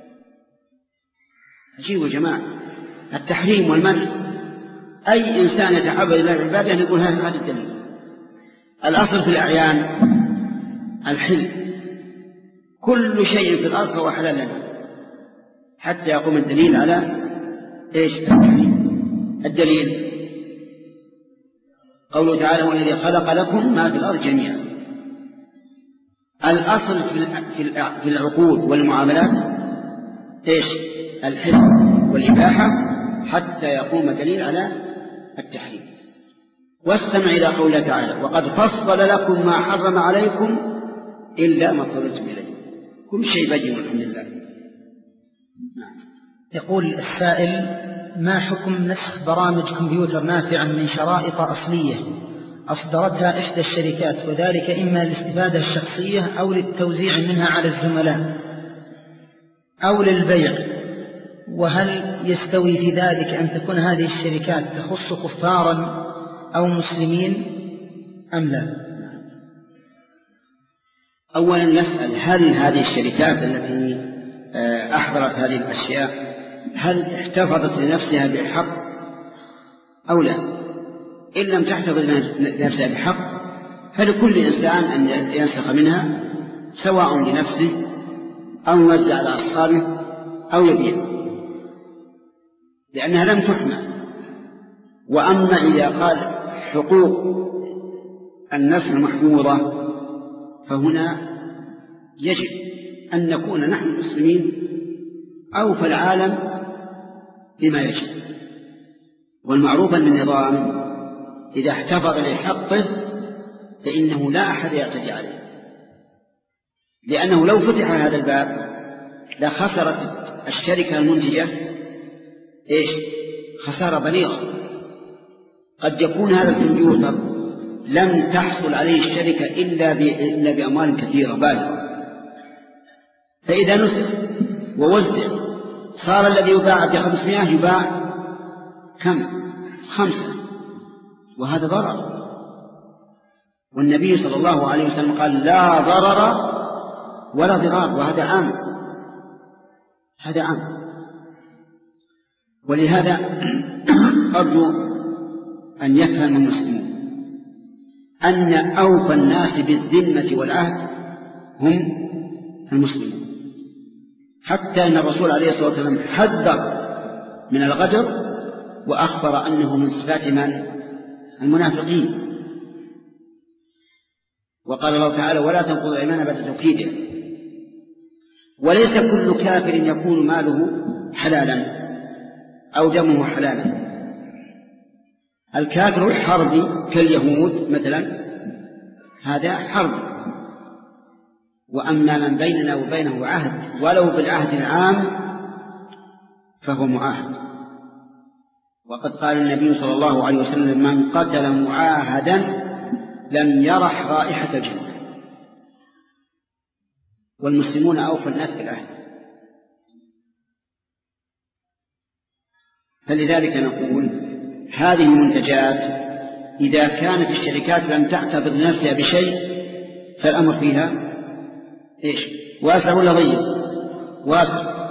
أجيبوا جماعة، التحريم والمنع. أي إنسان يتعبد الله بالعبادة يقول هذا الدليل. الأصل في الأعيان الحل، كل شيء في الأرض هو حلال لنا حتى يقوم الدليل على إيش؟ التحريم. الدليل قوله تعالى: والذي خلق لكم ما في الأرض جميعا. الأصل في العقود والمعاملات إيش؟ الحل. والإباحة حتى يقوم دليل على التحريم. واستمع إلى قوله تعالى: وقد فصل لكم ما حرم عليكم إلا ما اضطررتم إليه. كل شيء بين والحمد لله. نعم. يقول السائل: ما حكم نسخ برامج كمبيوتر نافعا من شرائط أصلية أصدرتها إحدى الشركات، وذلك إما للاستفادة الشخصية أو للتوزيع منها على الزملاء أو للبيع؟ وهل يستوي في ذلك أن تكون هذه الشركات تخص كفارا أو مسلمين أم لا؟ أولا نسأل: هل هذه الشركات التي أحضرت هذه الأشياء هل احتفظت لنفسها بحق أو لا؟ إن لم تحتفظ لنفسها بحق فلكل إنسان أن ينسخ منها، سواء لنفسه أو يوزع على أصحابه أو يبيع، لأنها لم تحمى. وأما إذا قال حقوق النسخ محفوظة فهنا يجب أن نكون نحن المسلمين أو في العالم بما يجب. والمعروف أن النظام إذا احتفظ لحقه فإنه لا أحد يعتدي عليه، لأنه لو فتح هذا الباب لخسرت الشركة المنتجة إيش؟ خسارة بليغة. قد يكون هذا الكمبيوتر لم تحصل عليه الشركة إلا, إلا بأموال كثيرة بالغة، فإذا نسخ ووزع صار الذي يباع بخمسمائة يباع كم؟ خمسة، وهذا ضرر. والنبي صلى الله عليه وسلم قال: لا ضرر ولا ضرار، وهذا عام، هذا عام. ولهذا أرجو أن يفهم المسلمون أن أوفى الناس بالذمة والعهد هم المسلمون، حتى أن الرسول عليه الصلاة والسلام حذر من الغدر وأخبر أنه من صفات من؟ المنافقين. وقال الله تعالى: ولا تنقضوا الأيمان بعد توكيدها. وليس كل كافر يكون ماله حلالا أو دمه حلالا. الكافر الحربي كاليهود مثلا هذا حرب، وأما من بيننا وبينه عهد ولو بالعهد العام فهو معاهد. وقد قال النبي صلى الله عليه وسلم: من قتل معاهدا لم يرح رائحة الجنة. والمسلمون أوفى الناس بالعهد. فلذلك نقول هذه المنتجات إذا كانت الشركات لم تعتبر نفسها بشيء فالأمر فيها إيش؟ واسع ولا ضيق؟ واسع.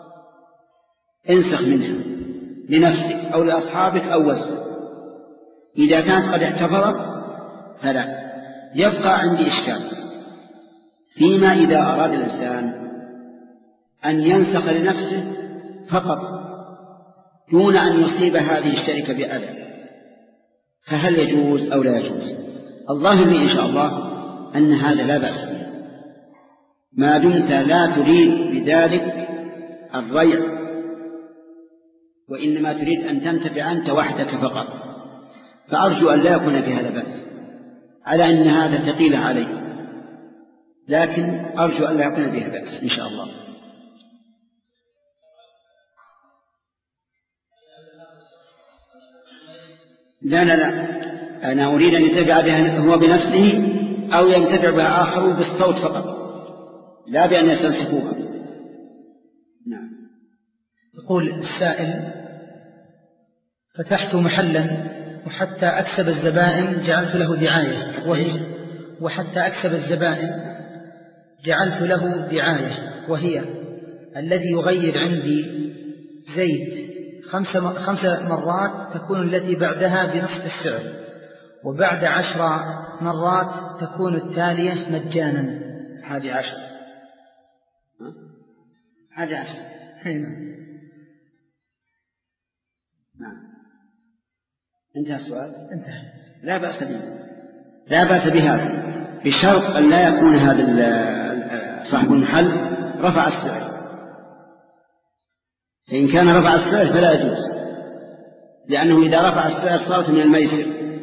انسخ منها لنفسك أو لأصحابك أو وزن. إذا كانت قد احتفظت فلا. يبقى عندي إشكال فيما إذا أراد الإنسان أن ينسخ لنفسه فقط دون أن يصيب هذه الشركة بأذى، فهل يجوز أو لا يجوز؟ الظاهر لي إن شاء الله أن هذا لا بأس به، ما دمت لا تريد بذلك الريع، وإنما تريد أن تنتفع أنت وحدك فقط. فأرجو أن لا يكون في هذا بأس، على أن هذا ثقيل علي، لكن أرجو أن لا يكون فيها بأس إن شاء الله. لا لا لا أنا أريد أن ينتفع بها هو بنفسه أو ينتفع بها آخر بالصوت فقط، لا بأن يستنسخوها. نعم. يقول السائل: فتحت محلا وحتى أكسب الزبائن جعلت له دعاية، وهي وحتى أكسب الزبائن جعلت له دعاية وهي الذي يغير عندي زيت خمس خمس مرات تكون التي بعدها بنصف السعر، وبعد عشر مرات تكون التالية مجانا. هذه عشر هذه عشر نعم. انتهى السؤال. انتهى. لا بأس به، لا بأس بهذا، بشرط أن لا يكون هذا صاحب المحل رفع السعر، فإن كان رفع السعر فلا يجوز، لأنه إذا رفع السعر صارت من الميسر،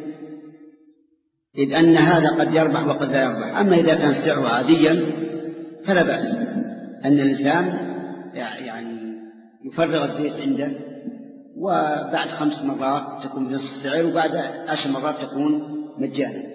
إذ أن هذا قد يربح وقد لا يربح. أما إذا كان السعر عاديا فلا بأس أن الإنسان يعني يفرغ الزيت عنده، وبعد خمس مرات تكون بنصف السعر، وبعد عشر مرات تكون مجانا.